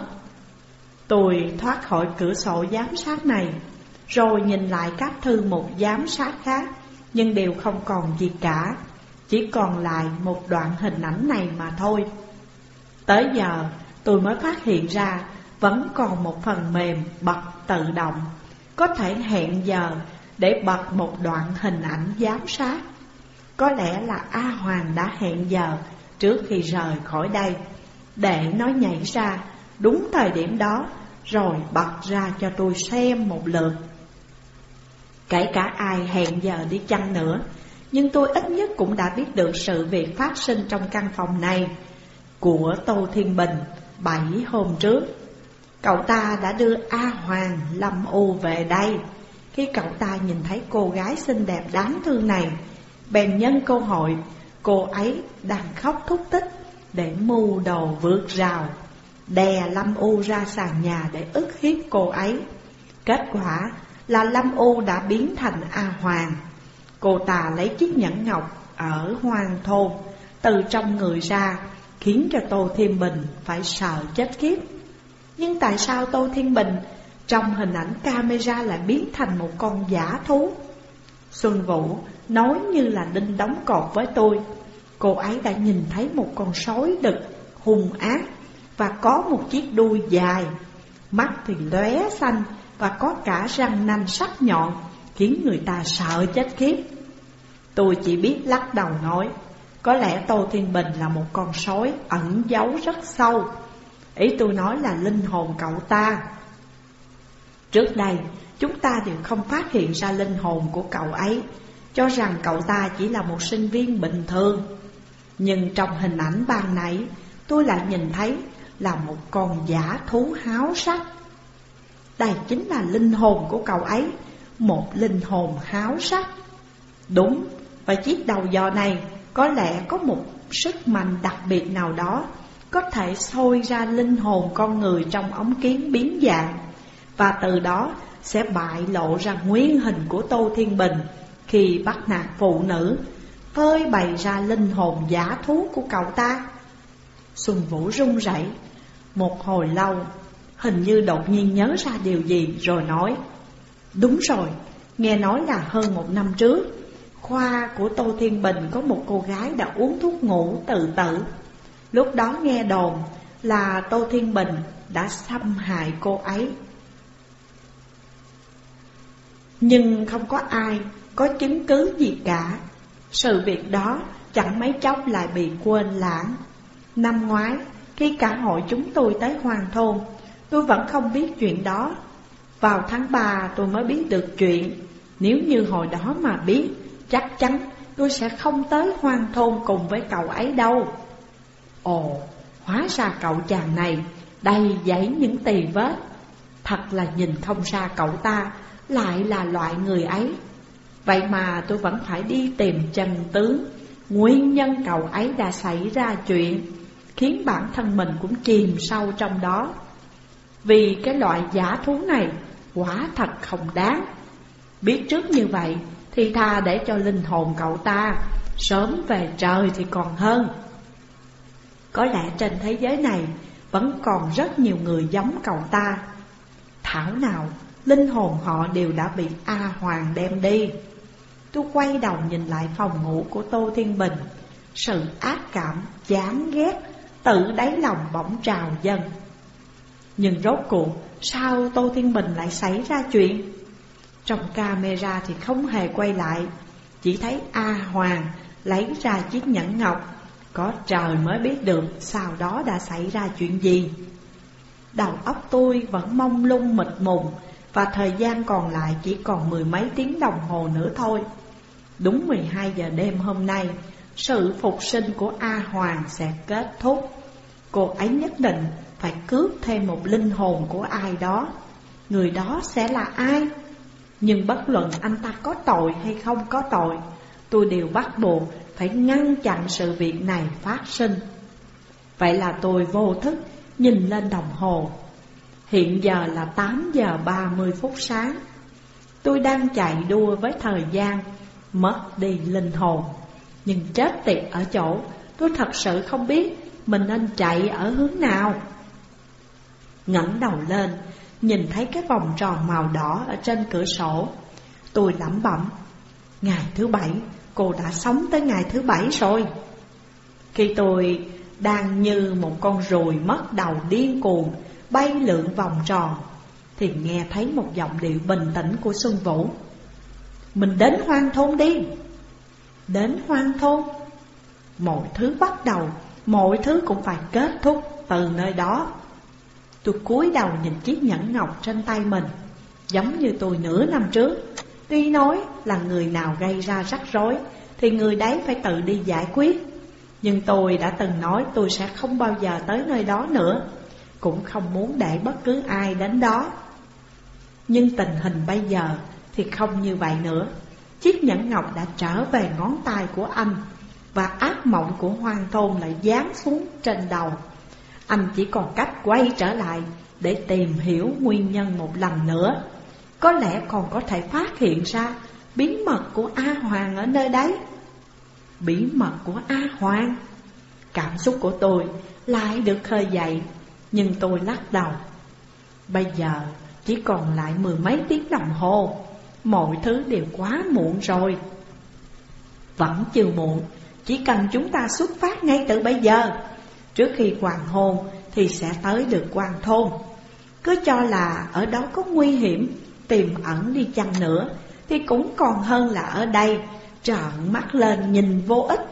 Tôi thoát khỏi cửa sổ giám sát này, rồi nhìn lại các thư mục giám sát khác, nhưng đều không còn gì cả, chỉ còn lại một đoạn hình ảnh này mà thôi. Tới giờ tôi mới phát hiện ra vẫn còn một phần mềm bật tự động, có thể hẹn giờ để bật một đoạn hình ảnh giám sát. Có lẽ là A Hoàng đã hẹn giờ trước khi rời khỏi đây, để nó nhảy ra đúng thời điểm đó rồi bật ra cho tôi xem một lượt. Kể cả ai hẹn giờ đi chăng nữa, nhưng tôi ít nhất cũng đã biết được sự việc phát sinh trong căn phòng này của Tô Thiên Bình bảy hôm trước. Cậu ta đã đưa A Hoàng Lâm U về đây. Khi cậu ta nhìn thấy cô gái xinh đẹp đáng thương này, bèn nhân cơ hội cô ấy đang khóc thúc tích để mưu đồ vượt rào, đè Lâm U ra sàn nhà để ức hiếp cô ấy. Kết quả là Lâm U đã biến thành A Hoàng. Cô ta lấy chiếc nhẫn ngọc ở hoang thôn từ trong người ra, khiến cho Tô Thiên Bình phải sợ chết khiếp. Nhưng tại sao Tô Thiên Bình trong hình ảnh camera lại biến thành một con dã thú? Xuân Vũ nói như là đinh đóng cột với tôi. Cô ấy đã nhìn thấy một con sói đực hung ác và có một chiếc đuôi dài, mắt thì lóe xanh và có cả răng nanh sắc nhọn, khiến người ta sợ chết khiếp. Tôi chỉ biết lắc đầu nói, có lẽ Tô Thiên Bình là một con sói ẩn giấu rất sâu. Ý tôi nói là linh hồn cậu ta. Trước đây chúng ta đều không phát hiện ra linh hồn của cậu ấy, cho rằng cậu ta chỉ là một sinh viên bình thường. Nhưng trong hình ảnh ban nãy, tôi lại nhìn thấy là một con dã thú háo sắc. Đây chính là linh hồn của cậu ấy, một linh hồn háo sắc. Đúng, và chiếc đầu giò này có lẽ có một sức mạnh đặc biệt nào đó, có thể sôi ra linh hồn con người trong ống kiến biến dạng, và từ đó sẽ bại lộ ra nguyên hình của Tô Thiên Bình khi bắt nạt phụ nữ, phơi bày ra linh hồn dã thú của cậu ta. Xuân Vũ run rẩy một hồi lâu, hình như đột nhiên nhớ ra điều gì rồi nói, đúng rồi, nghe nói là hơn một năm trước, khoa của Tô Thiên Bình có một cô gái đã uống thuốc ngủ tự tử. Lúc đó nghe đồn là Tô Thiên Bình đã xâm hại cô ấy, nhưng không có ai có chứng cứ gì cả. Sự việc đó chẳng mấy chốc lại bị quên lãng. Năm ngoái, khi cả hội chúng tôi tới Hoàng Thôn, tôi vẫn không biết chuyện đó. Vào tháng ba tôi mới biết được chuyện. Nếu như hồi đó mà biết, chắc chắn tôi sẽ không tới Hoàng Thôn cùng với cậu ấy đâu. Ồ, hóa ra cậu chàng này đầy dẫy những tì vết. Thật là nhìn không ra cậu ta lại là loại người ấy. Vậy mà tôi vẫn phải đi tìm chân tướng, nguyên nhân cậu ấy đã xảy ra chuyện, khiến bản thân mình cũng chìm sâu trong đó. Vì cái loại dã thú này quả thật không đáng. Biết trước như vậy thì thà để cho linh hồn cậu ta sớm về trời thì còn hơn. Có lẽ trên thế giới này vẫn còn rất nhiều người giống cậu ta. Thảo nào linh hồn họ đều đã bị A Hoàng đem đi. Tôi quay đầu nhìn lại phòng ngủ của Tô Thiên Bình. Sự ác cảm, chán ghét tự đáy lòng bỗng trào dâng. Nhưng rốt cuộc sao Tô Thiên Bình lại xảy ra chuyện? Trong camera thì không hề quay lại, chỉ thấy A Hoàng lấy ra chiếc nhẫn ngọc. Có trời mới biết được sau đó đã xảy ra chuyện gì. Đầu óc tôi vẫn mông lung mịt mùng, và thời gian còn lại chỉ còn mười mấy tiếng đồng hồ nữa thôi. Đúng mười hai giờ đêm hôm nay, sự phục sinh của A Hoàng sẽ kết thúc. Cô ấy nhất định phải cướp thêm một linh hồn của ai đó. Người đó sẽ là ai? Nhưng bất luận anh ta có tội hay không có tội, tôi đều bắt buộc phải ngăn chặn sự việc này phát sinh. Vậy là tôi vô thức nhìn lên đồng hồ. Hiện giờ là tám giờ ba mươi phút sáng. Tôi đang chạy đua với thời gian, mất đi linh hồn. Nhưng chết tiệt ở chỗ, tôi thật sự không biết mình nên chạy ở hướng nào. Ngẩng đầu lên, nhìn thấy cái vòng tròn màu đỏ ở trên cửa sổ. Tôi lẩm bẩm, ngày thứ bảy, cô đã sống tới ngày thứ bảy rồi. Khi tôi đang như một con ruồi mất đầu điên cuồng bay lượn vòng tròn, thì nghe thấy một giọng điệu bình tĩnh của Xuân Vũ. Mình đến Hoang Thôn đi. Đến Hoang Thôn? Mọi thứ bắt đầu, mọi thứ cũng phải kết thúc từ nơi đó. Tôi cúi đầu nhìn chiếc nhẫn ngọc trên tay mình. Giống như tôi nửa năm trước, tuy nói là người nào gây ra rắc rối thì người đấy phải tự đi giải quyết. Nhưng tôi đã từng nói tôi sẽ không bao giờ tới nơi đó nữa, cũng không muốn để bất cứ ai đến đó. Nhưng tình hình bây giờ thì không như vậy nữa. Chiếc nhẫn ngọc đã trở về ngón tay của anh, và ác mộng của Hoang Thôn lại giáng xuống trên đầu. Anh chỉ còn cách quay trở lại để tìm hiểu nguyên nhân một lần nữa. Có lẽ còn có thể phát hiện ra bí mật của A Hoàng ở nơi đấy. Bí mật của A Hoàng? Cảm xúc của tôi lại được khơi dậy, nhưng tôi lắc đầu. Bây giờ chỉ còn lại mười mấy tiếng đồng hồ, mọi thứ đều quá muộn rồi. Vẫn chưa muộn, chỉ cần chúng ta xuất phát ngay từ bây giờ. Trước khi hoàng hôn thì sẽ tới được Hoang Thôn. Cứ cho là ở đó có nguy hiểm tiềm ẩn đi chăng nữa, thì cũng còn hơn là ở đây trợn mắt lên nhìn vô ích.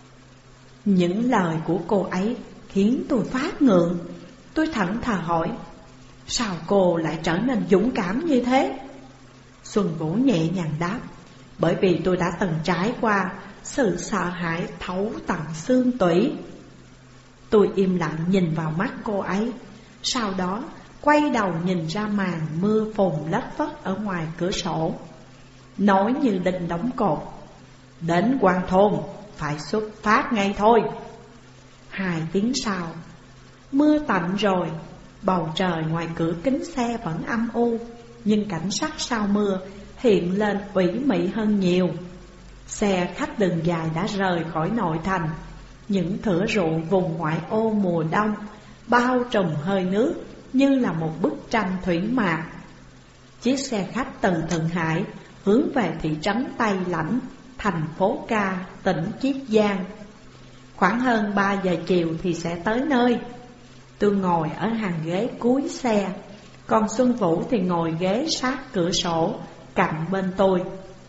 Những lời của cô ấy khiến tôi phát ngượng. Tôi thẫn thờ hỏi, sao cô lại trở nên dũng cảm như thế? Xuân Vũ nhẹ nhàng đáp, bởi vì tôi đã từng trải qua sự sợ hãi thấu tận xương tủy. Tôi im lặng nhìn vào mắt cô ấy, sau đó quay đầu nhìn ra màn mưa phùn lất phất ở ngoài cửa sổ, nói như đinh đóng cột, đến Hoang Thôn phải xuất phát ngay thôi. Hai tiếng sau, mưa tạnh rồi, bầu trời ngoài cửa kính xe vẫn âm u, nhưng cảnh sắc sau mưa hiện lên ủy mị hơn nhiều. Xe khách đường dài đã rời khỏi nội thành. Những thửa ruộng vùng ngoại ô mùa đông bao trùm hơi nước như là một bức tranh thủy mạc. Chiếc xe khách từ Thượng Hải hướng về thị trấn Tây Lãnh, thành phố ca, tỉnh Chiết Giang. Khoảng hơn ba giờ chiều thì sẽ tới nơi. Tôi ngồi ở hàng ghế cuối xe, còn Xuân Vũ thì ngồi ghế sát cửa sổ cạnh bên tôi.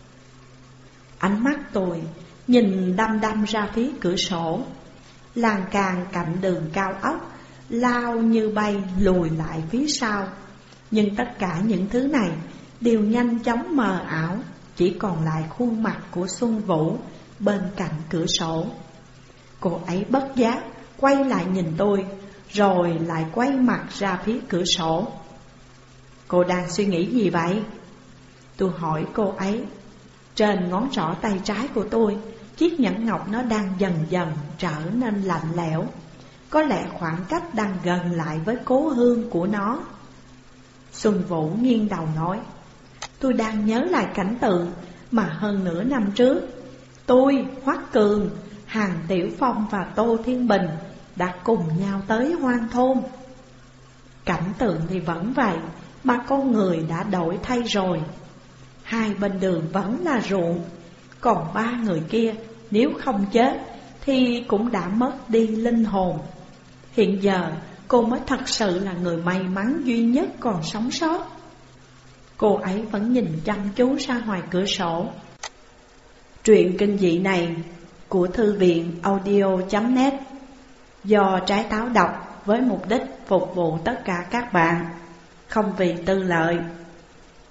Ánh mắt tôi nhìn đăm đăm ra phía cửa sổ. Lan can cạnh đường cao ốc lao như bay lùi lại phía sau. Nhưng tất cả những thứ này đều nhanh chóng mờ ảo, chỉ còn lại khuôn mặt của Xuân Vũ bên cạnh cửa sổ. Cô ấy bất giác quay lại nhìn tôi, rồi lại quay mặt ra phía cửa sổ. Cô đang suy nghĩ gì vậy? Tôi hỏi cô ấy. Trên ngón trỏ tay trái của tôi, chiếc nhẫn ngọc nó đang dần dần trở nên lạnh lẽo. Có lẽ khoảng cách đang gần lại với cố hương của nó. Xuân Vũ nghiêng đầu nói, tôi đang nhớ lại cảnh tượng mà hơn nửa năm trước tôi, Hoắc Cường, Hàn Tiểu Phong và Tô Thiên Bình đã cùng nhau tới Hoang Thôn. Cảnh tượng thì vẫn vậy, mà con người đã đổi thay rồi. Hai bên đường vẫn là ruộng, còn ba người kia nếu không chết thì cũng đã mất đi linh hồn. Hiện giờ cô mới thật sự là người may mắn duy nhất còn sống sót. Cô ấy vẫn nhìn chăm chú ra ngoài cửa sổ. Truyện kinh dị này của thư viện audio chấm net do Trái Táo đọc với mục đích phục vụ tất cả các bạn, không vì tư lợi.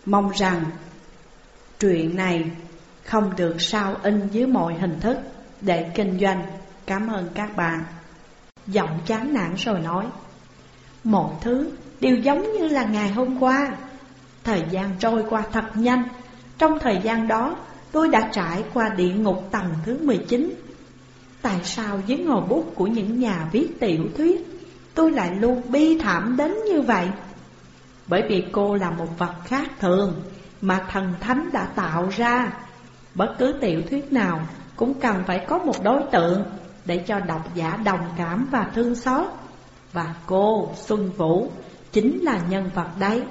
Mong rằng truyện này không được sao in dưới mọi hình thức để kinh doanh. Cảm ơn các bạn. Giọng chán nản rồi nói: mọi thứ đều giống như là ngày hôm qua. Thời gian trôi qua thật nhanh. Trong thời gian đó tôi đã trải qua địa ngục tầng thứ mười chín. Tại sao dưới ngòi bút của những nhà viết tiểu thuyết tôi lại luôn bi thảm đến như vậy? Bởi vì cô là một vật khác thường mà thần thánh đã tạo ra. Bất cứ tiểu thuyết nào cũng cần phải có một đối tượng để cho độc giả đồng cảm và thương xót. Và cô, Xuân Vũ, chính là nhân vật đấy.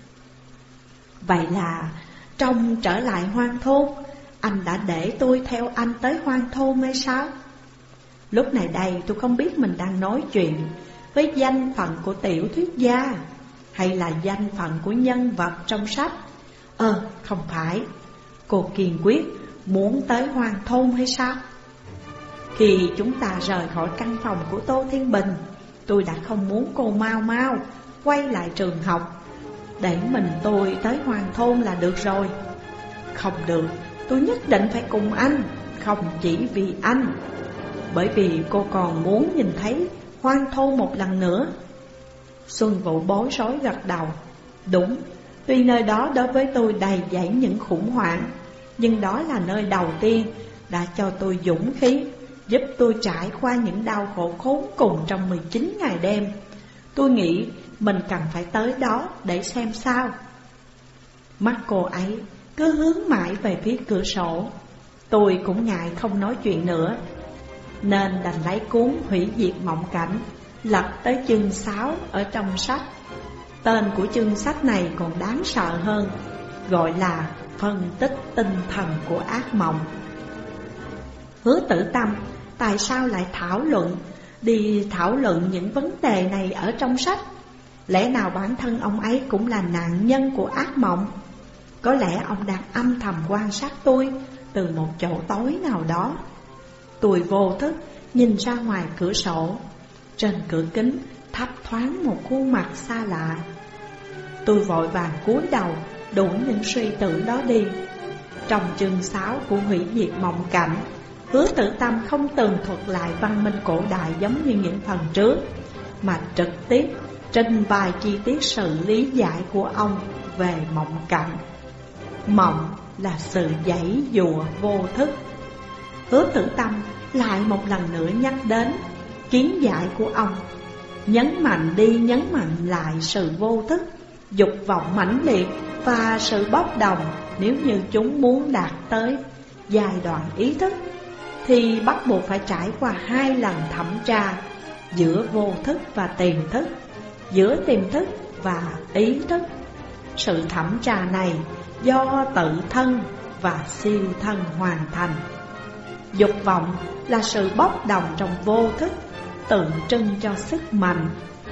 Vậy là trong Trở lại hoang thôn, anh đã để tôi theo anh tới hoang thôn hay sao? Lúc này đây tôi không biết mình đang nói chuyện với danh phận của tiểu thuyết gia hay là danh phận của nhân vật trong sách. Ờ, không phải. Cô kiên quyết muốn tới hoang thôn hay sao? Khi chúng ta rời khỏi căn phòng của Tô Thiên Bình, tôi đã không muốn cô mau mau quay lại trường học. Để mình tôi tới hoang thôn là được rồi. Không được, tôi nhất định phải cùng anh. Không chỉ vì anh, bởi vì cô còn muốn nhìn thấy hoang thôn một lần nữa. Xuân Vũ bối rối gật đầu. Đúng, tuy nơi đó đối với tôi đầy dẫy những khủng hoảng, nhưng đó là nơi đầu tiên đã cho tôi dũng khí, giúp tôi trải qua những đau khổ khốn cùng trong mười chín ngày đêm. Tôi nghĩ mình cần phải tới đó để xem sao. Mắt cô ấy cứ hướng mãi về phía cửa sổ. Tôi cũng ngại không nói chuyện nữa, nên đành lấy cuốn Hủy Diệt Mộng Cảnh, lật tới chương sáu ở trong sách. Tên của chương sách này còn đáng sợ hơn, gọi là Phân tích tinh thần của ác mộng. Hứa Tử Tâm tại sao lại thảo luận Đi thảo luận những vấn đề này ở trong sách? Lẽ nào bản thân ông ấy cũng là nạn nhân của ác mộng? Có lẽ ông đang âm thầm quan sát tôi từ một chỗ tối nào đó. Tôi vô thức nhìn ra ngoài cửa sổ. Trên cửa kính thấp thoáng một khuôn mặt xa lạ. Tôi vội vàng cúi đầu đuổi những suy tưởng đó đi. Trong chương sáu của Hủy Diệt Mộng Cảnh, Hứa Tử Tâm không tường thuật lại văn minh cổ đại giống như những phần trước, mà trực tiếp trình bày chi tiết sự lý giải của ông về mộng cảnh. Mộng là sự giãy giụa vô thức. Hứa Tử Tâm lại một lần nữa nhắc đến kiến giải của ông, nhấn mạnh đi nhấn mạnh lại sự vô thức, dục vọng mãnh liệt và sự bốc đồng. Nếu như chúng muốn đạt tới giai đoạn ý thức thì bắt buộc phải trải qua hai lần thẩm tra, giữa vô thức và tiềm thức, giữa tiềm thức và ý thức. Sự thẩm tra này do tự thân và siêu thân hoàn thành. Dục vọng là sự bốc đồng trong vô thức, tượng trưng cho sức mạnh.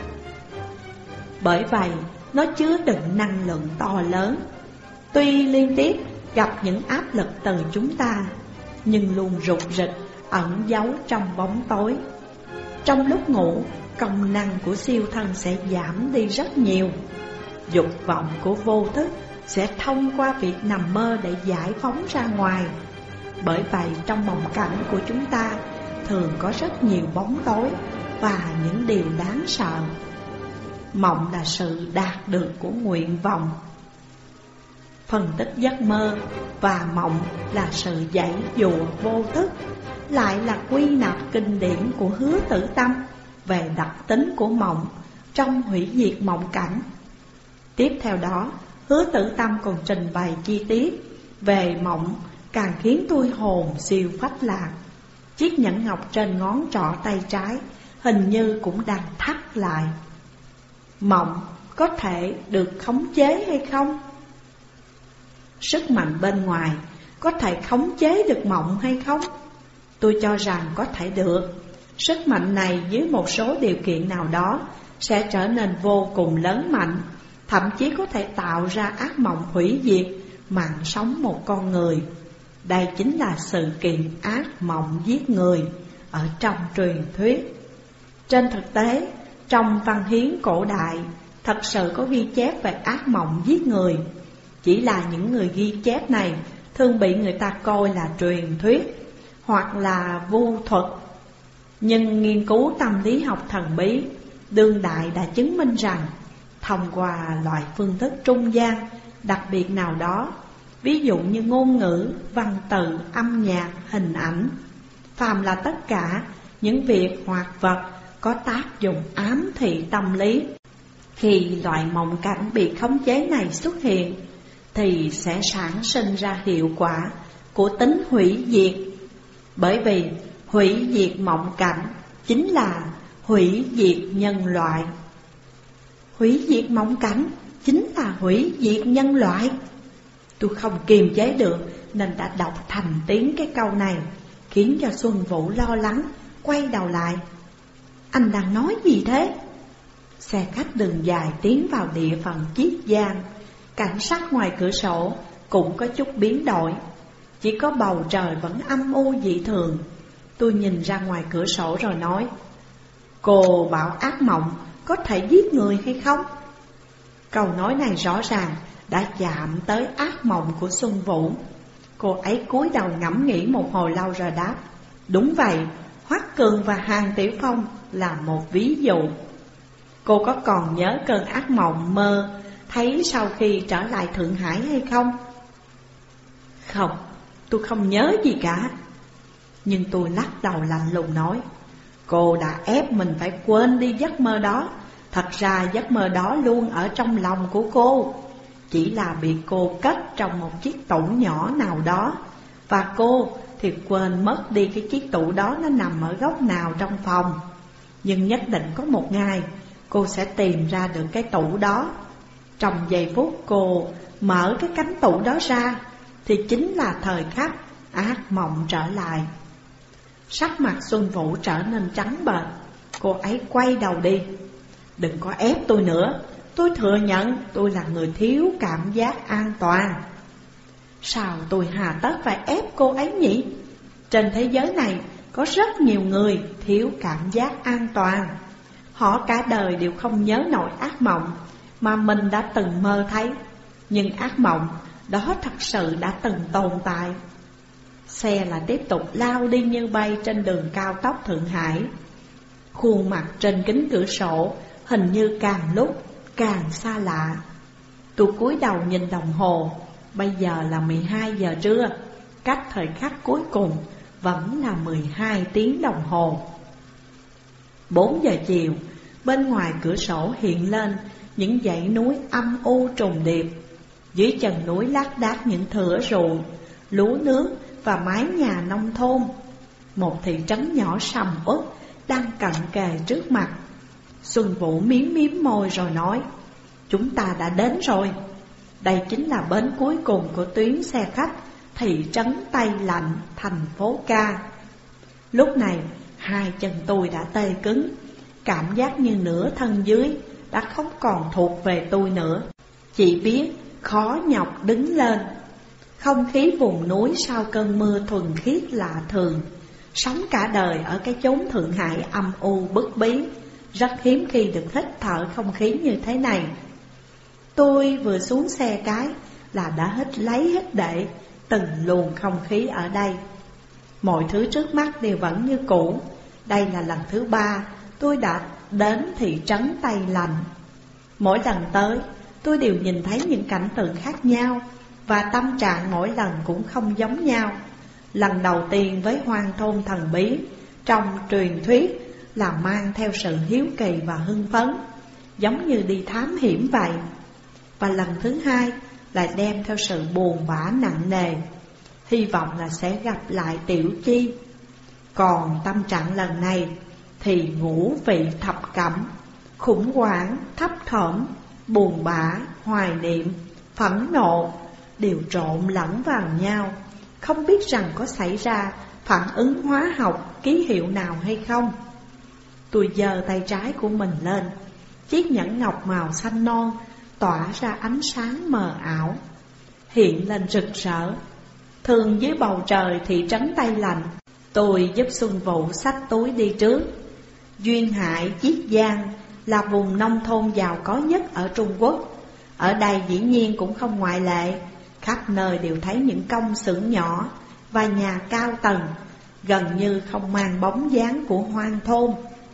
Bởi vậy nó chứa đựng năng lượng to lớn. Tuy liên tiếp gặp những áp lực từ chúng ta, nhưng luôn rụt rịch ẩn giấu trong bóng tối. Trong lúc ngủ, công năng của siêu thân sẽ giảm đi rất nhiều. Dục vọng của vô thức sẽ thông qua việc nằm mơ để giải phóng ra ngoài. Bởi vậy trong mộng cảnh của chúng ta thường có rất nhiều bóng tối và những điều đáng sợ. Mộng là sự đạt được của nguyện vọng. Phân tích giấc mơ và mộng là sự giãy dụa vô thức, lại là quy nạp kinh điển của Hứa Tử Tâm về đặc tính của mộng trong Hủy Diệt Mộng Cảnh. Tiếp theo đó, Hứa Tử Tâm còn trình bày chi tiết về mộng càng khiến tôi hồn siêu phách lạc. Chiếc nhẫn ngọc trên ngón trỏ tay trái hình như cũng đang thắt lại. Mộng có thể được khống chế hay không? Sức mạnh bên ngoài có thể khống chế được mộng hay không? Tôi cho rằng có thể được. Sức mạnh này dưới một số điều kiện nào đó sẽ trở nên vô cùng lớn mạnh, thậm chí có thể tạo ra ác mộng hủy diệt mạng sống một con người. Đây chính là sự kiện ác mộng giết người ở trong truyền thuyết. Trên thực tế, trong văn hiến cổ đại thật sự có ghi chép về ác mộng giết người. Chỉ là những người ghi chép này thường bị người ta coi là truyền thuyết hoặc là vu thuật. Nhưng nghiên cứu tâm lý học thần bí đương đại đã chứng minh rằng thông qua loại phương thức trung gian đặc biệt nào đó, ví dụ như ngôn ngữ, văn tự, âm nhạc, hình ảnh, phàm là tất cả những việc hoặc vật có tác dụng ám thị tâm lý, khi loại mộng cảnh bị khống chế này xuất hiện thì sẽ sản sinh ra hiệu quả của tính hủy diệt. Bởi vì hủy diệt mộng cảnh chính là hủy diệt nhân loại. Hủy diệt mộng cảnh chính là hủy diệt nhân loại. Tôi không kiềm chế được nên đã đọc thành tiếng cái câu này, khiến cho Xuân Vũ lo lắng, quay đầu lại. Anh đang nói gì thế? Xe khách đường dài tiến vào địa phận Chiết Giang. Cảnh sắc ngoài cửa sổ cũng có chút biến đổi, chỉ có bầu trời vẫn âm u dị thường. Tôi nhìn ra ngoài cửa sổ rồi nói: cô bảo ác mộng có thể giết người hay không? Câu nói này rõ ràng đã chạm tới ác mộng của Xuân Vũ. Cô ấy cúi đầu ngẫm nghĩ một hồi lâu rồi đáp: đúng vậy, Hoắc Cường và Hàn Tiểu Phong là một ví dụ. Cô có còn nhớ cơn ác mộng mơ thấy sau khi trở lại Thượng Hải hay không? Không, tôi không nhớ gì cả. Nhưng tôi lắc đầu lạnh lùng nói: cô đã ép mình phải quên đi giấc mơ đó. Thật ra giấc mơ đó luôn ở trong lòng của cô, chỉ là bị cô cất trong một chiếc tủ nhỏ nào đó. Và cô thì quên mất đi cái chiếc tủ đó nó nằm ở góc nào trong phòng. Nhưng nhất định có một ngày cô sẽ tìm ra được cái tủ đó. Trong giây phút cô mở cái cánh tủ đó ra thì chính là thời khắc ác mộng trở lại. Sắc mặt Xuân Vũ trở nên trắng bệch. Cô ấy quay đầu đi. Đừng có ép tôi nữa. Tôi thừa nhận tôi là người thiếu cảm giác an toàn. Sao tôi hà tất phải ép cô ấy nhỉ? Trên thế giới này có rất nhiều người thiếu cảm giác an toàn. Họ cả đời đều không nhớ nổi ác mộng mà mình đã từng mơ thấy. Nhưng ác mộng đó thật sự đã từng tồn tại. Xe là tiếp tục lao đi như bay trên đường cao tốc Thượng Hải. Khuôn mặt trên kính cửa sổ hình như càng lúc càng xa lạ. Tôi cúi đầu nhìn đồng hồ. Bây giờ là mười hai giờ trưa, cách thời khắc cuối cùng vẫn là mười hai tiếng đồng hồ. Bốn giờ chiều, bên ngoài cửa sổ hiện lên những dãy núi âm u trùng điệp. Dưới chân núi lác đác những thửa ruộng, lúa nước và mái nhà nông thôn. Một thị trấn nhỏ sầm uất đang cận kề trước mặt. Xuân Vũ miếm miếm môi rồi nói: chúng ta đã đến rồi. Đây chính là bến cuối cùng của tuyến xe khách thị trấn Tây Lạnh, thành phố Ca. Lúc này hai chân tôi đã tê cứng, cảm giác như nửa thân dưới đã không còn thuộc về tôi nữa. Chỉ biết khó nhọc đứng lên. Không khí vùng núi sau cơn mưa thuần khiết lạ thường. Sống cả đời ở cái chốn Thượng Hải âm u bức bí, rất hiếm khi được hít thở không khí như thế này. Tôi vừa xuống xe cái là đã hít lấy hít để từng luồng không khí ở đây. Mọi thứ trước mắt đều vẫn như cũ. Đây là lần thứ ba tôi đã đến thị trấn Tây Lạnh. Mỗi lần tới tôi đều nhìn thấy những cảnh tượng khác nhau, và tâm trạng mỗi lần cũng không giống nhau. Lần đầu tiên với hoang thôn thần bí trong truyền thuyết là mang theo sự hiếu kỳ và hưng phấn, giống như đi thám hiểm vậy. Và lần thứ hai lại đem theo sự buồn bã nặng nề, hy vọng là sẽ gặp lại Tiểu Chi. Còn tâm trạng lần này thì ngũ vị thập cẩm, khủng hoảng, thấp thỏm, buồn bã, hoài niệm, phẫn nộ đều trộn lẫn vào nhau, không biết rằng có xảy ra phản ứng hóa học ký hiệu nào hay không. Tôi giơ tay trái của mình lên. Chiếc nhẫn ngọc màu xanh non tỏa ra ánh sáng mờ ảo, hiện lên rực rỡ. Thường dưới bầu trời thị trấn Tây Lạnh, tôi giúp Xuân Vũ xách túi đi trước. Duyên Hải, Chiết Giang là vùng nông thôn giàu có nhất ở Trung Quốc. Ở đây dĩ nhiên cũng không ngoại lệ. Khắp nơi đều thấy những công xưởng nhỏ và nhà cao tầng, gần như không mang bóng dáng của hoang thôn.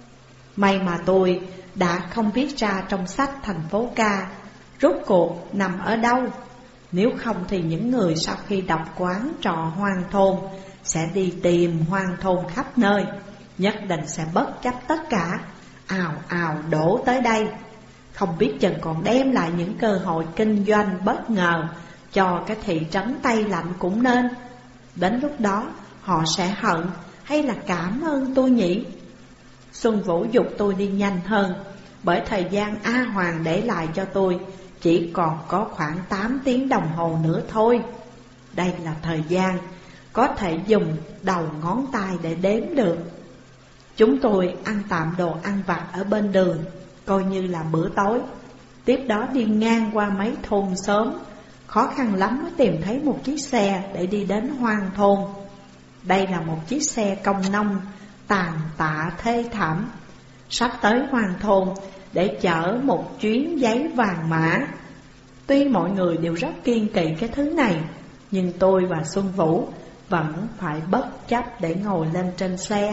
May mà tôi đã không viết ra trong sách thành phố ca rốt cuộc nằm ở đâu. Nếu không thì những người sau khi đọc quán trọ hoang thôn sẽ đi tìm hoang thôn khắp nơi, nhất định sẽ bất chấp tất cả, ào ào đổ tới đây. Không biết chừng còn đem lại những cơ hội kinh doanh bất ngờ cho cái thị trấn Tây Lạnh cũng nên. Đến lúc đó họ sẽ hận hay là cảm ơn tôi nhỉ? Xuân Vũ dục tôi đi nhanh hơn, bởi thời gian A Hoàng để lại cho tôi chỉ còn có khoảng tám tiếng đồng hồ nữa thôi. Đây là thời gian có thể dùng đầu ngón tay để đếm được. Chúng tôi ăn tạm đồ ăn vặt ở bên đường, coi như là bữa tối. Tiếp đó đi ngang qua mấy thôn xóm, khó khăn lắm mới tìm thấy một chiếc xe để đi đến hoang thôn. Đây là một chiếc xe công nông tàn tạ thê thảm, sắp tới hoang thôn để chở một chuyến giấy vàng mã. Tuy mọi người đều rất kiêng kỵ cái thứ này, nhưng tôi và Xuân Vũ vẫn phải bất chấp để ngồi lên trên xe.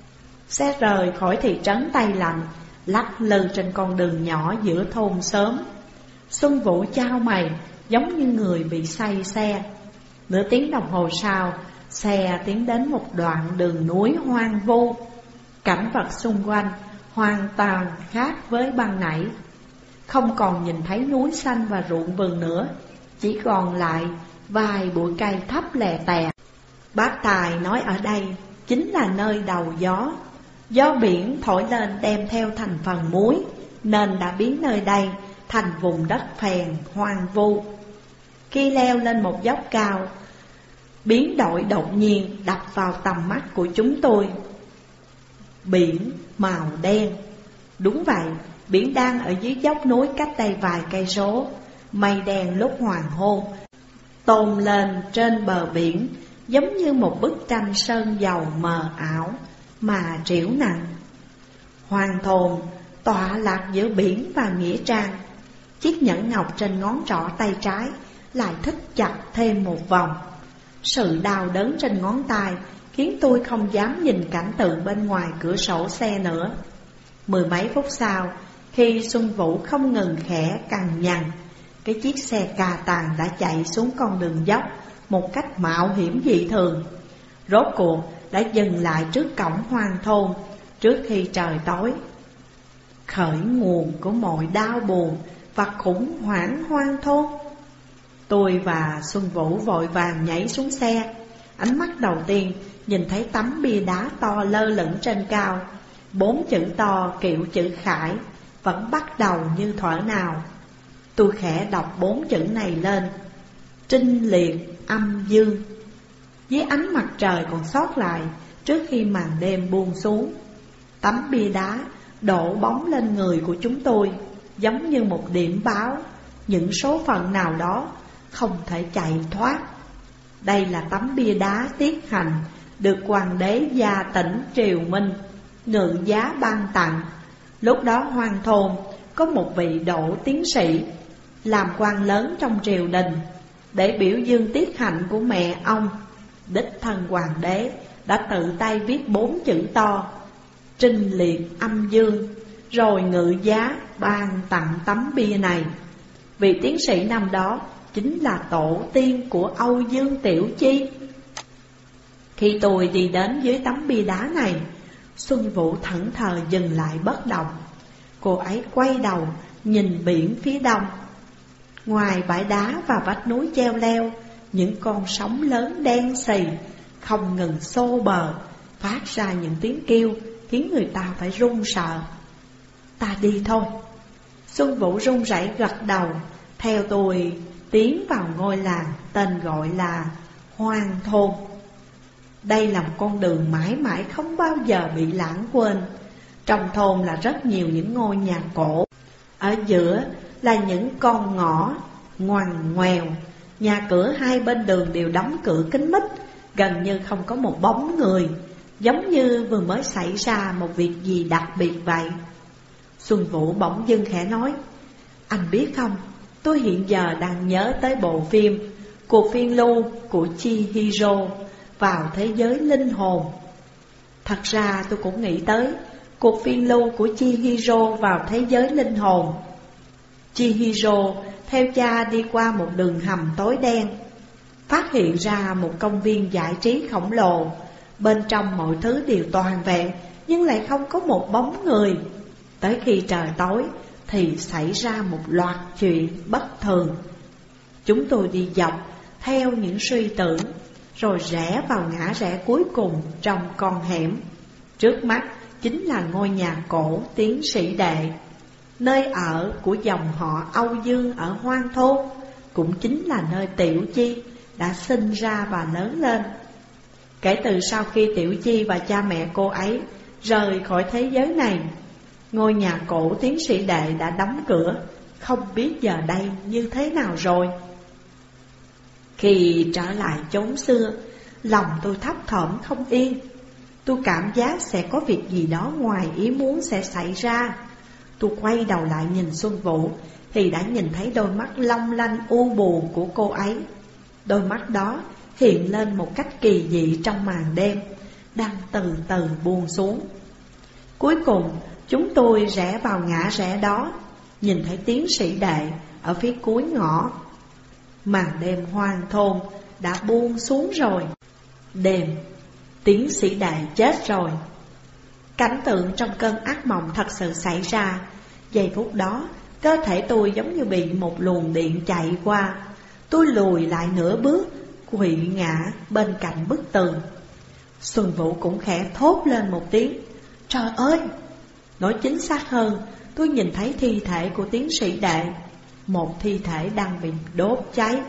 Xe rời khỏi thị trấn Tây Lạnh, lắc lư trên con đường nhỏ giữa thôn xóm. Xuân Vũ chau mày giống như người bị say xe. Nửa tiếng đồng hồ sau, xe tiến đến một đoạn đường núi hoang vu. Cảnh vật xung quanh hoàn toàn khác với ban nãy. Không còn nhìn thấy núi xanh và ruộng vườn nữa, chỉ còn lại vài bụi cây thấp lè tè. Bác Tài nói ở đây chính là nơi đầu gió. Gió biển thổi lên đem theo thành phần muối, nên đã biến nơi đây thành vùng đất phèn hoang vu. Khi leo lên một dốc cao, biến đổi đột nhiên đập vào tầm mắt của chúng tôi. Biển màu đen. Đúng vậy, biển đang ở dưới dốc núi cách đây vài cây số. Mây đen lúc hoàng hôn tôn lên trên bờ biển, giống như một bức tranh sơn dầu mờ ảo mà trĩu nặng. Hoang thôn tọa lạc giữa biển và nghĩa trang. Chiếc nhẫn ngọc trên ngón trỏ tay trái lại thích chặt thêm một vòng. Sự đau đớn trên ngón tay khiến tôi không dám nhìn cảnh tượng bên ngoài cửa sổ xe nữa. Mười mấy phút sau, khi Xuân Vũ không ngừng khẽ cằn nhằn, cái chiếc xe cà tàng đã chạy xuống con đường dốc một cách mạo hiểm dị thường. Rốt cuộc đã dừng lại trước cổng hoang thôn trước khi trời tối. Khởi nguồn của mọi đau buồn và khủng hoảng hoang thôn. Tôi và Xuân Vũ vội vàng nhảy xuống xe. Ánh mắt đầu tiên nhìn thấy tấm bia đá to lơ lửng trên cao. Bốn chữ to kiểu chữ Khải vẫn bắt đầu như thuở nào. Tôi khẽ đọc bốn chữ này lên: Trinh liệt âm dương. Dưới ánh mặt trời còn sót lại trước khi màn đêm buông xuống, tấm bia đá đổ bóng lên người của chúng tôi, giống như một điểm báo những số phận nào đó không thể chạy thoát. Đây là tấm bia đá tiết hành được hoàng đế Gia Tỉnh Triều Minh ngự giá ban tặng. Lúc đó hoang thôn có một vị đỗ tiến sĩ làm quan lớn trong triều đình. Để biểu dương tiết hạnh của mẹ ông, đích thân hoàng đế đã tự tay viết bốn chữ to Trinh liệt âm dương, rồi ngự giá ban tặng tấm bia này. Vị tiến sĩ năm đó chính là tổ tiên của Âu Dương Tiểu Chi. Khi tôi đi đến dưới tấm bia đá này, Xuân Vũ thẫn thờ dừng lại bất động. Cô ấy quay đầu nhìn biển phía đông. Ngoài bãi đá và vách núi treo leo, những con sóng lớn đen xì không ngừng xô bờ, phát ra những tiếng kêu khiến người ta phải run sợ. Ta đi thôi. Xuân Vũ run rẩy gật đầu, theo tôi tiến vào ngôi làng tên gọi là Hoang Thôn. Đây là một con đường mãi mãi không bao giờ bị lãng quên. Trong thôn là rất nhiều những ngôi nhà cổ, ở giữa là những con ngõ ngoằn ngoèo. Nhà cửa hai bên đường đều đóng cửa kín mít, gần như không có một bóng người, giống như vừa mới xảy ra một việc gì đặc biệt vậy. Xuân Vũ bỗng dưng khẽ nói: Anh biết không, Tôi hiện giờ đang nhớ tới bộ phim Cuộc phiên lưu của Chihiro vào thế giới linh hồn. Thật ra tôi cũng nghĩ tới cuộc phiên lưu của Chihiro vào thế giới linh hồn. Chihiro theo cha đi qua một đường hầm tối đen, phát hiện ra một công viên giải trí khổng lồ. Bên trong mọi thứ đều toàn vẹn, nhưng lại không có một bóng người. Tới khi trời tối thì xảy ra một loạt chuyện bất thường. Chúng tôi đi dọc theo những suy tưởng, rồi rẽ vào ngã rẽ cuối cùng trong con hẻm. Trước mắt chính là ngôi nhà cổ tiến sĩ Đệ, nơi ở của dòng họ Âu Dương ở Hoang Thôn, cũng chính là nơi Tiểu Chi đã sinh ra và lớn lên. Kể từ sau khi Tiểu Chi và cha mẹ cô ấy rời khỏi thế giới này, ngôi nhà cổ tiến sĩ Đệ đã đóng cửa, không biết giờ đây như thế nào rồi. Khi trở lại chốn xưa, lòng tôi thấp thỏm không yên. Tôi cảm giác sẽ có việc gì đó ngoài ý muốn sẽ xảy ra. Tôi quay đầu lại nhìn Xuân Vũ thì đã nhìn thấy đôi mắt long lanh u buồn của cô ấy. Đôi mắt đó hiện lên một cách kỳ dị trong màn đêm, đang từ từ buông xuống. Cuối cùng chúng tôi rẽ vào ngã rẽ đó, nhìn thấy tiến sĩ Đệ ở phía cuối ngõ. Màn đêm hoang thôn đã buông xuống rồi. Đêm, tiến sĩ Đệ chết rồi. Cảnh tượng trong cơn ác mộng thật sự xảy ra. Giây phút đó, cơ thể tôi giống như bị một luồng điện chạy qua. Tôi lùi lại nửa bước, quỵ ngã bên cạnh bức tường. Xuân Vũ cũng khẽ thốt lên một tiếng: "Trời ơi!" Nói chính xác hơn, tôi nhìn thấy thi thể của tiến sĩ Đệ, một thi thể đang bị đốt cháy.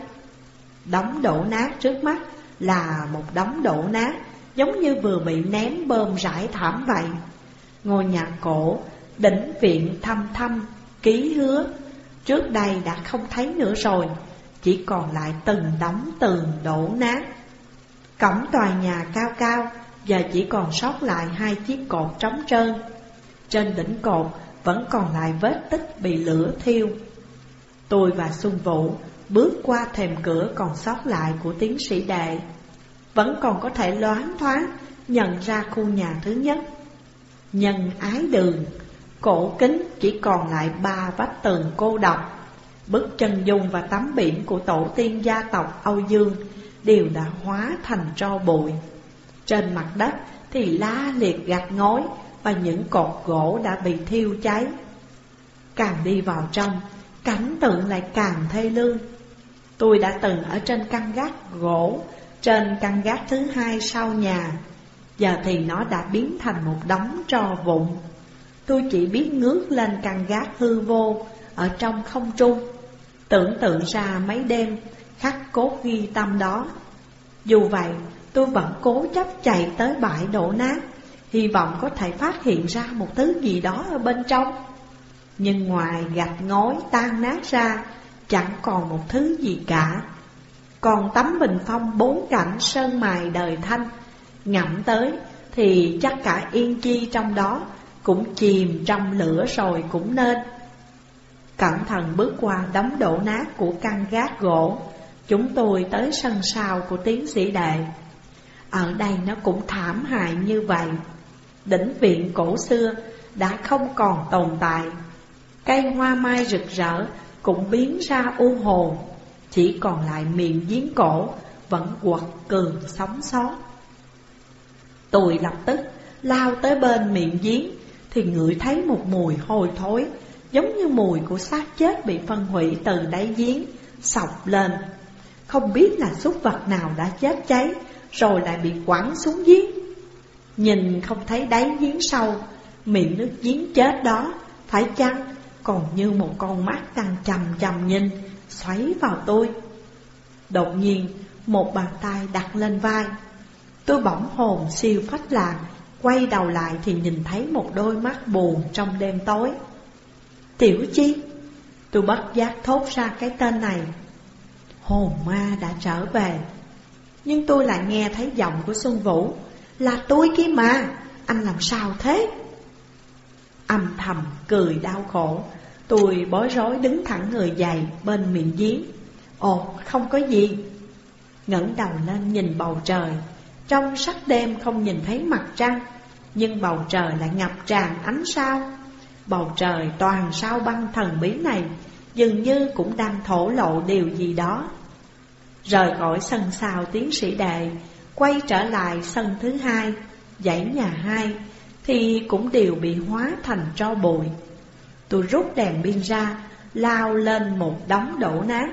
Đống đổ nát trước mắt là một đống đổ nát, giống như vừa bị ném bơm rải thảm vậy. Ngôi nhà cổ, đỉnh viện thăm thăm, ký hứa, trước đây đã không thấy nữa rồi, chỉ còn lại từng đống tường đổ nát. Cổng tòa nhà cao cao, giờ chỉ còn sót lại hai chiếc cột trống trơn. Trên đỉnh cột vẫn còn lại vết tích bị lửa thiêu. Tôi và Xuân Vũ bước qua thềm cửa còn sót lại của tiến sĩ Đệ, vẫn còn có thể loáng thoáng nhận ra khu nhà thứ nhất. Nhân ái đường, cổ kính chỉ còn lại ba vách tường cô độc. Bức chân dung và tấm biển của tổ tiên gia tộc Âu Dương đều đã hóa thành tro bụi. Trên mặt đất thì la liệt gạch ngói và những cột gỗ đã bị thiêu cháy. Càng đi vào trong, cảnh tượng lại càng thê lương. Tôi đã từng ở trên căn gác gỗ, trên căn gác thứ hai sau nhà. Giờ thì nó đã biến thành một đống tro vụn. Tôi chỉ biết ngước lên căn gác hư vô ở trong không trung, tưởng tượng ra mấy đêm khắc cốt ghi tâm đó. Dù vậy, tôi vẫn cố chấp chạy tới bãi đổ nát, hy vọng có thể phát hiện ra một thứ gì đó ở bên trong. Nhưng ngoài gạch ngói tan nát ra, chẳng còn một thứ gì cả. Còn tấm bình phong bốn cạnh sơn mài đời Thanh, ngẫm tới thì chắc cả Yên Chi trong đó cũng chìm trong lửa rồi cũng nên. Cẩn thận bước qua đống đổ nát của căn gác gỗ, chúng tôi tới sân sau của tiến sĩ Đệ. Ở đây nó cũng thảm hại như vậy. Đỉnh viện cổ xưa đã không còn tồn tại. Cây hoa mai rực rỡ cũng biến ra u hồn, chỉ còn lại miệng giếng cổ vẫn quật cường sống sót. Tôi lập tức lao tới bên miệng giếng thì ngửi thấy một mùi hôi thối, giống như mùi của xác chết bị phân hủy từ đáy giếng xộc lên. Không biết là súc vật nào đã chết cháy rồi lại bị quẳng xuống giếng. Nhìn không thấy đáy giếng sâu, miệng nước giếng chết đó phải chăng còn như một con mắt đang chằm chằm nhìn, xoáy vào tôi. Đột nhiên một bàn tay đặt lên vai. Tôi bỗng hồn siêu phách lạc, quay đầu lại thì nhìn thấy một đôi mắt buồn trong đêm tối. Tiểu Chi. Tôi bất giác thốt ra cái tên này. Hồn ma đã trở về. Nhưng tôi lại nghe thấy giọng của Xuân Vũ: "Là tôi kia mà, anh làm sao thế?" Âm thầm cười đau khổ, Tôi bối rối đứng thẳng người dậy bên miệng giếng. Ồ, không có gì. Ngẩng đầu lên nhìn bầu trời. Trong sắc đêm không nhìn thấy mặt trăng, nhưng bầu trời lại ngập tràn ánh sao. Bầu trời toàn sao băng thần bí này dường như cũng đang thổ lộ điều gì đó. Rời khỏi sân sao tiến sĩ Đệ, quay trở lại sân thứ hai, dãy nhà hai, thì cũng đều bị hóa thành tro bụi. Tôi rút đèn pin ra, lao lên một đống đổ nát,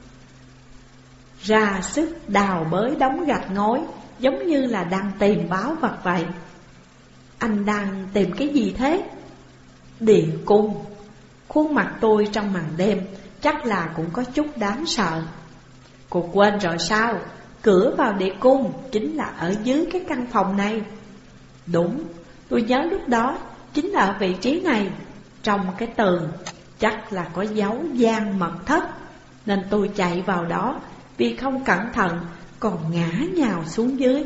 ra sức đào bới đống gạch ngói, giống như là đang tìm báu vật vậy. Anh đang tìm cái gì thế? Địa cung. Khuôn mặt tôi trong màn đêm chắc là cũng có chút đáng sợ. Cô quên rồi sao? Cửa vào địa cung chính là ở dưới cái căn phòng này. Đúng, tôi nhớ lúc đó chính là ở vị trí này. Trong cái tường chắc là có dấu gian mật thất, nên tôi chạy vào đó, vì không cẩn thận còn ngã nhào xuống dưới.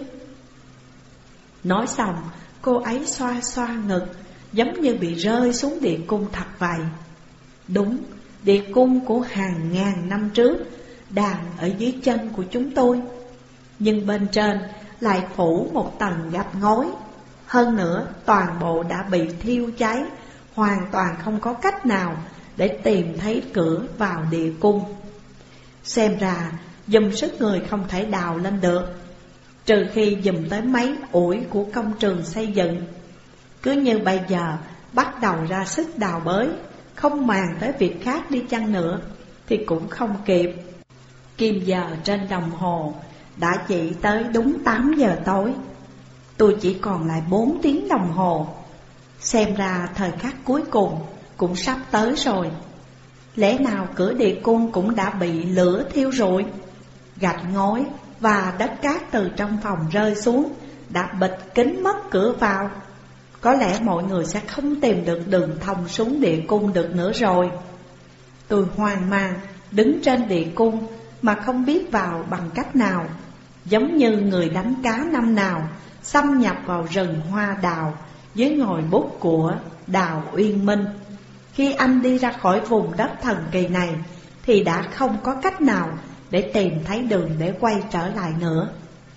Nói xong, cô ấy xoa xoa ngực, giống như bị rơi xuống địa cung thật vậy. Đúng, địa cung của hàng ngàn năm trước đang ở dưới chân của chúng tôi, nhưng bên trên lại phủ một tầng gạch ngói. Hơn nữa toàn bộ đã bị thiêu cháy, hoàn toàn không có cách nào để tìm thấy cửa vào địa cung. Xem ra dùm sức người không thể đào lên được, trừ khi dùm tới mấy ủi của công trường xây dựng. Cứ như bây giờ bắt đầu ra sức đào bới, không màng tới việc khác đi chăng nữa thì cũng không kịp. Kim giờ trên đồng hồ đã chỉ tới đúng tám giờ tối. Tôi chỉ còn lại bốn tiếng đồng hồ. Xem ra thời khắc cuối cùng cũng sắp tới rồi. Lẽ nào cửa địa cung cũng đã bị lửa thiêu rụi? Gạch ngói và đất cát từ trong phòng rơi xuống đã bịt kín mất cửa vào. Có lẽ mọi người sẽ không tìm được đường thông xuống địa cung được nữa rồi. Tôi hoang mang đứng trên địa cung mà không biết vào bằng cách nào, giống như người đánh cá năm nào xâm nhập vào rừng hoa đào dưới ngòi bút của Đào Uyên Minh. Khi anh đi ra khỏi vùng đất thần kỳ này thì đã không có cách nào để tìm thấy đường để quay trở lại nữa.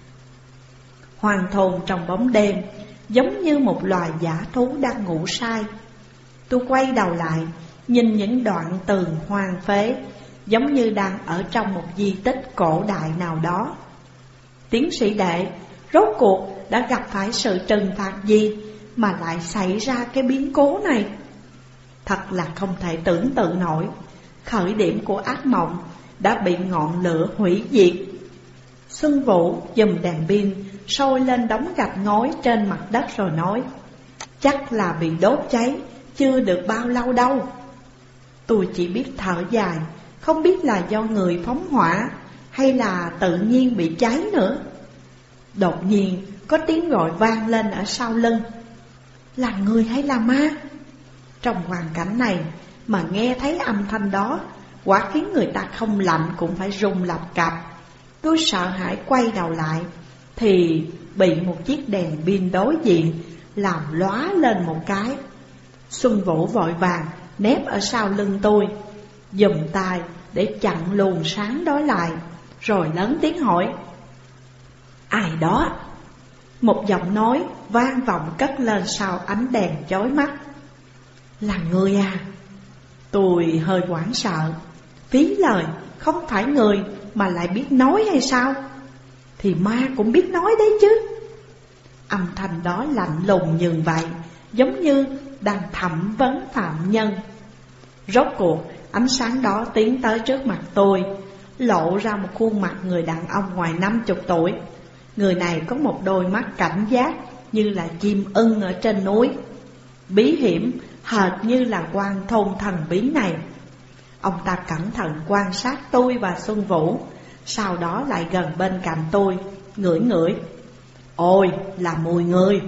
Hoàng thôn trong bóng đêm giống như một loài dã thú đang ngủ say. Tôi quay đầu lại nhìn những đoạn tường hoang phế, giống như đang ở trong một di tích cổ đại nào đó. Tiến sĩ Đệ, rốt cuộc đã gặp phải sự trừng phạt gì mà lại xảy ra cái biến cố này? Thật là không thể tưởng tượng nổi. Khởi điểm của ác mộng đã bị ngọn lửa hủy diệt. Xuân Vũ giùm đèn pin soi lên đống gạch ngói trên mặt đất rồi nói: chắc là bị đốt cháy chưa được bao lâu đâu. Tôi chỉ biết thở dài, không biết là do người phóng hỏa hay là tự nhiên bị cháy nữa. Đột nhiên có tiếng gọi vang lên ở sau lưng: là người hay là ma? Trong hoàn cảnh này mà nghe thấy âm thanh đó, quả khiến người ta không lạnh cũng phải run lập cập. Tôi sợ hãi quay đầu lại thì bị một chiếc đèn pin đối diện làm lóa lên một cái. Xuân Vũ vội vàng nép ở sau lưng tôi, giùm tay để chặn luồng sáng đó lại, rồi lớn tiếng hỏi: ai đó? Một giọng nói vang vọng cất lên sau ánh đèn chói mắt: là người à? Tôi hơi hoảng sợ. Phí lời, không phải người mà lại biết nói hay sao? Thì ma cũng biết nói đấy chứ. Âm thanh đó lạnh lùng như vậy, giống như đang thẩm vấn phạm nhân. Rốt cuộc ánh sáng đó tiến tới trước mặt tôi, lộ ra một khuôn mặt người đàn ông ngoài năm chục tuổi. Người này có một đôi mắt cảnh giác như là chim ưng ở trên núi, bí hiểm hệt như là quan thôn thần bí này. Ông ta cẩn thận quan sát tôi và Xuân Vũ, sau đó lại gần bên cạnh tôi, ngửi ngửi. Ôi, là mùi người.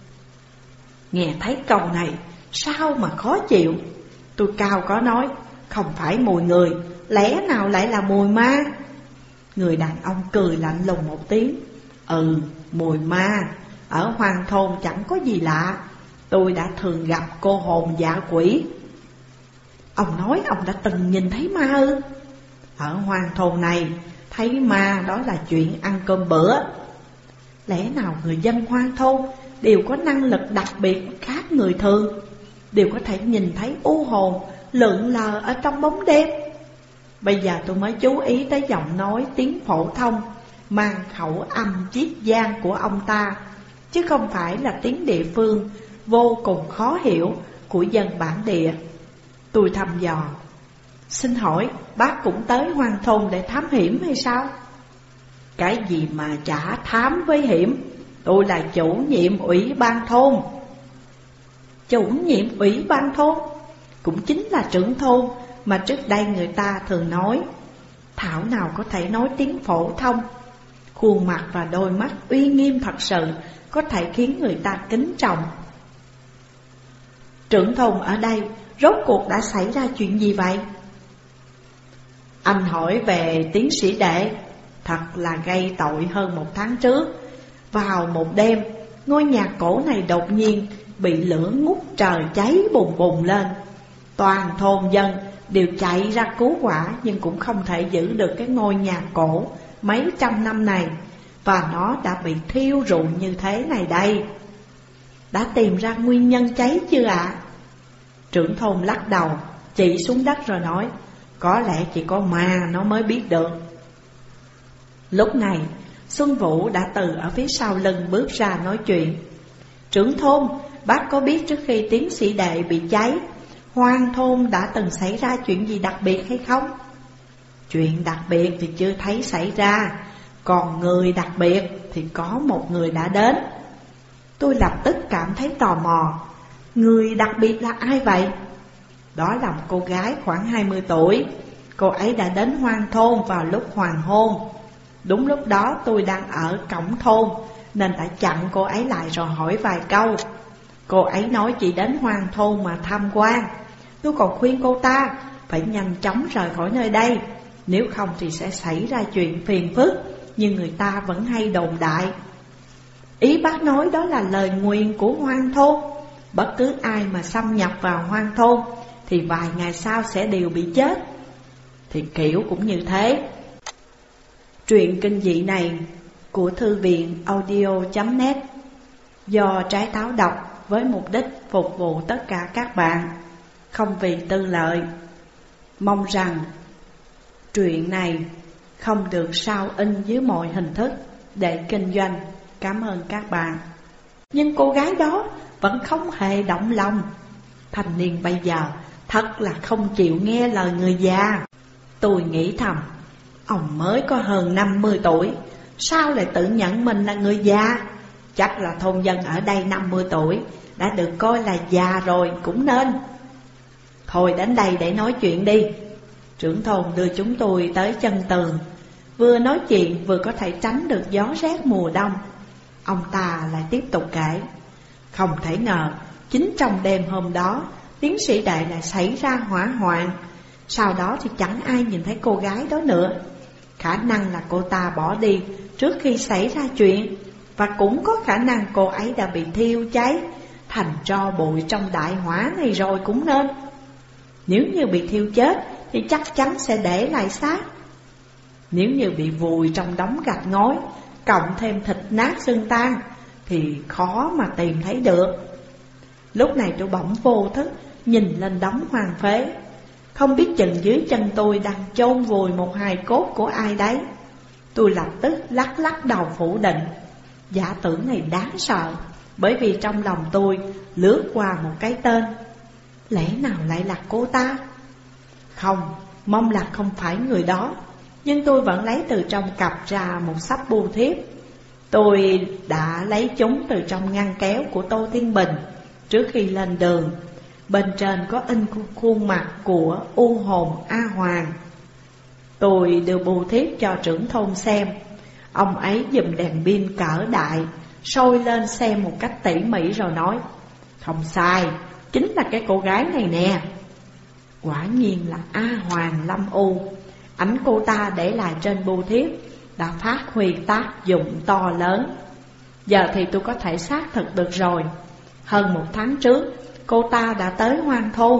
Nghe thấy câu này sao mà khó chịu. Tôi cao có nói: không phải mùi người, lẽ nào lại là mùi ma? Người đàn ông cười lạnh lùng một tiếng: ừ, mùi ma. Ở Hoàng thôn chẳng có gì lạ, tôi đã thường gặp cô hồn dã quỷ. Ông nói ông đã từng nhìn thấy ma ư? Ở hoang thôn này, thấy ma đó là chuyện ăn cơm bữa. Lẽ nào người dân hoang thôn đều có năng lực đặc biệt khác người thường, đều có thể nhìn thấy u hồn lượn lờ ở trong bóng đêm? Bây giờ tôi mới chú ý tới giọng nói tiếng phổ thông mang khẩu âm chiết giang của ông ta, chứ không phải là tiếng địa phương vô cùng khó hiểu của dân bản địa. Tôi thăm dò: xin hỏi bác cũng tới hoang thôn để thám hiểm hay sao? Cái gì mà chả thám với hiểm, tôi là chủ nhiệm ủy ban thôn. Chủ nhiệm ủy ban thôn cũng chính là trưởng thôn mà trước đây người ta thường nói. Thảo nào có thể nói tiếng phổ thông, khuôn mặt và đôi mắt uy nghiêm thật sự, có thể khiến người ta kính trọng. Trưởng thôn ở đây rốt cuộc đã xảy ra chuyện gì vậy? Anh hỏi về tiến sĩ Đệ, thật là gây tội hơn một tháng trước. Vào một đêm, ngôi nhà cổ này đột nhiên bị lửa ngút trời cháy bùng bùng lên. Toàn thôn dân đều chạy ra cứu hỏa, nhưng cũng không thể giữ được cái ngôi nhà cổ mấy trăm năm này, và nó đã bị thiêu rụi như thế này đây. Đã tìm ra nguyên nhân cháy chưa ạ? À? Trưởng thôn lắc đầu, chỉ xuống đất rồi nói: có lẽ chỉ có ma nó mới biết được. Lúc này Xuân Vũ đã từ ở phía sau lưng bước ra nói chuyện: trưởng thôn, bác có biết trước khi tiến sĩ Đệ bị cháy, hoang thôn đã từng xảy ra chuyện gì đặc biệt hay không? Chuyện đặc biệt thì chưa thấy xảy ra, còn người đặc biệt thì có một người đã đến. Tôi lập tức cảm thấy tò mò. Người đặc biệt là ai vậy? Đó là một cô gái khoảng hai mươi tuổi. Cô ấy đã đến hoang thôn vào lúc hoàng hôn. Đúng lúc đó tôi đang ở cổng thôn, nên đã chặn cô ấy lại rồi hỏi vài câu. Cô ấy nói chỉ đến hoang thôn mà tham quan. Tôi còn khuyên cô ta phải nhanh chóng rời khỏi nơi đây, nếu không thì sẽ xảy ra chuyện phiền phức, nhưng người ta vẫn hay đồn đại. Ý bác nói đó là lời nguyền của hoang thôn. Bất cứ ai mà xâm nhập vào hoang thôn thì vài ngày sau sẽ đều bị chết. Thì kiểu cũng như thế. Truyện kinh dị này của thư viện audio chấm net do Trái Táo đọc với mục đích phục vụ tất cả các bạn, không vì tư lợi. Mong rằng truyện này không được sao in dưới mọi hình thức để kinh doanh. Cảm ơn các bạn. Nhưng cô gái đó vẫn không hề động lòng. Thanh niên bây giờ thật là không chịu nghe lời người già. Tôi nghĩ thầm, ông mới có hơn năm mươi tuổi, sao lại tự nhận mình là người già? Chắc là thôn dân ở đây năm mươi tuổi đã được coi là già rồi cũng nên. Thôi đến đây để nói chuyện đi. Trưởng thôn đưa chúng tôi tới chân tường. Vừa nói chuyện vừa có thể tránh được gió rét mùa đông. Ông ta lại tiếp tục kể: không thể ngờ chính trong đêm hôm đó tiến sĩ Đệ lại xảy ra hỏa hoạn. Sau đó thì chẳng ai nhìn thấy cô gái đó nữa. Khả năng là cô ta bỏ đi trước khi xảy ra chuyện, và cũng có khả năng cô ấy đã bị thiêu cháy thành tro bụi trong đại hỏa này rồi cũng nên. Nếu như bị thiêu chết thì chắc chắn sẽ để lại xác. Nếu như bị vùi trong đống gạch ngói, cộng thêm thịt nát xương tan, thì khó mà tìm thấy được. Lúc này tôi bỗng vô thức nhìn lên đống hoang phế. Không biết chừng dưới chân tôi đang chôn vùi một hài cốt của ai đấy. Tôi lập tức lắc lắc đầu phủ định. Giả tưởng này đáng sợ, bởi vì trong lòng tôi lướt qua một cái tên. Lẽ nào lại là cô ta? Không, mong là không phải người đó. Nhưng tôi vẫn lấy từ trong cặp ra một sắp bưu thiếp. Tôi đã lấy chúng từ trong ngăn kéo của Tô Thiên Bình trước khi lên đường. Bên trên có in khuôn mặt của u hồn A Hoàng. Tôi đưa bưu thiếp cho trưởng thôn xem. Ông ấy giùm đèn pin cỡ đại, soi lên xem một cách tỉ mỉ rồi nói: không sai, chính là cái cô gái này nè. Quả nhiên là A Hoàng Lâm U. Ảnh cô ta để lại trên bưu thiếp đã phát huy tác dụng to lớn. Giờ thì tôi có thể xác thực được rồi. Hơn một tháng trước, cô ta đã tới hoang thôn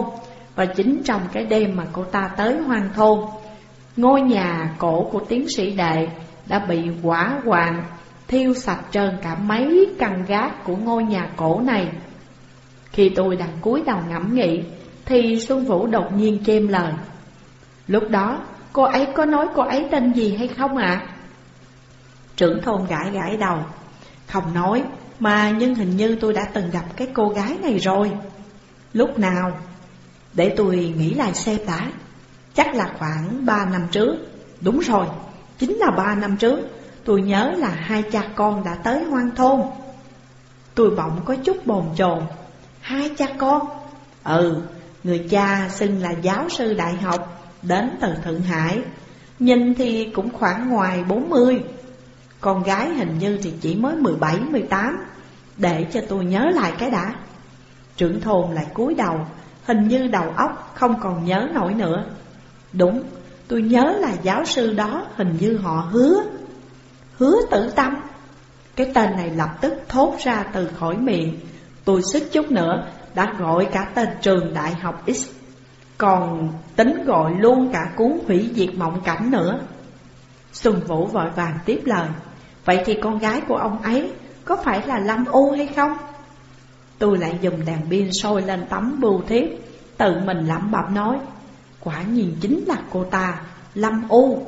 Và chính trong cái đêm mà cô ta tới Hoang Thôn, ngôi nhà cổ của tiến sĩ Đệ đã bị hỏa hoạn, thiêu sạch trơn cả mấy căn gác của ngôi nhà cổ này. Khi tôi đang cúi đầu ngẫm nghĩ thì Xuân Vũ đột nhiên chêm lời: "Lúc đó cô ấy có nói cô ấy tên gì hay không ạ?" À? Trưởng thôn gãi gãi đầu: "Không nói, mà nhưng hình như tôi đã từng gặp cái cô gái này rồi." "Lúc nào?" "Để tôi nghĩ lại xem đã. Chắc là khoảng ba năm trước." "Đúng rồi, chính là ba năm trước. Tôi nhớ là hai cha con đã tới Hoang Thôn." Tôi bỗng có chút bồn chồn. Hai cha con? Ừ, người cha xưng là giáo sư đại học, đến từ Thượng Hải, nhìn thì cũng khoảng ngoài bốn mươi. Con gái hình như thì chỉ mới mười bảy, mười tám. Để cho tôi nhớ lại cái đã. Trưởng thôn lại cúi đầu, hình như đầu óc không còn nhớ nổi nữa. Đúng, tôi nhớ là giáo sư đó hình như họ Hứa. Hứa Tử Tâm. Cái tên này lập tức thốt ra từ khỏi miệng. Tôi suýt chút nữa đã gọi cả tên trường đại học X, còn tính gọi luôn cả cuốn Hủy Diệt Mộng Cảnh nữa. Xuân Vũ vội vàng tiếp lời: "Vậy thì con gái của ông ấy có phải là Lâm U hay không?" Tôi lại dùng đèn pin soi lên tấm bưu thiếp, tự mình lẩm bẩm nói: "Quả nhiên chính là cô ta, Lâm U."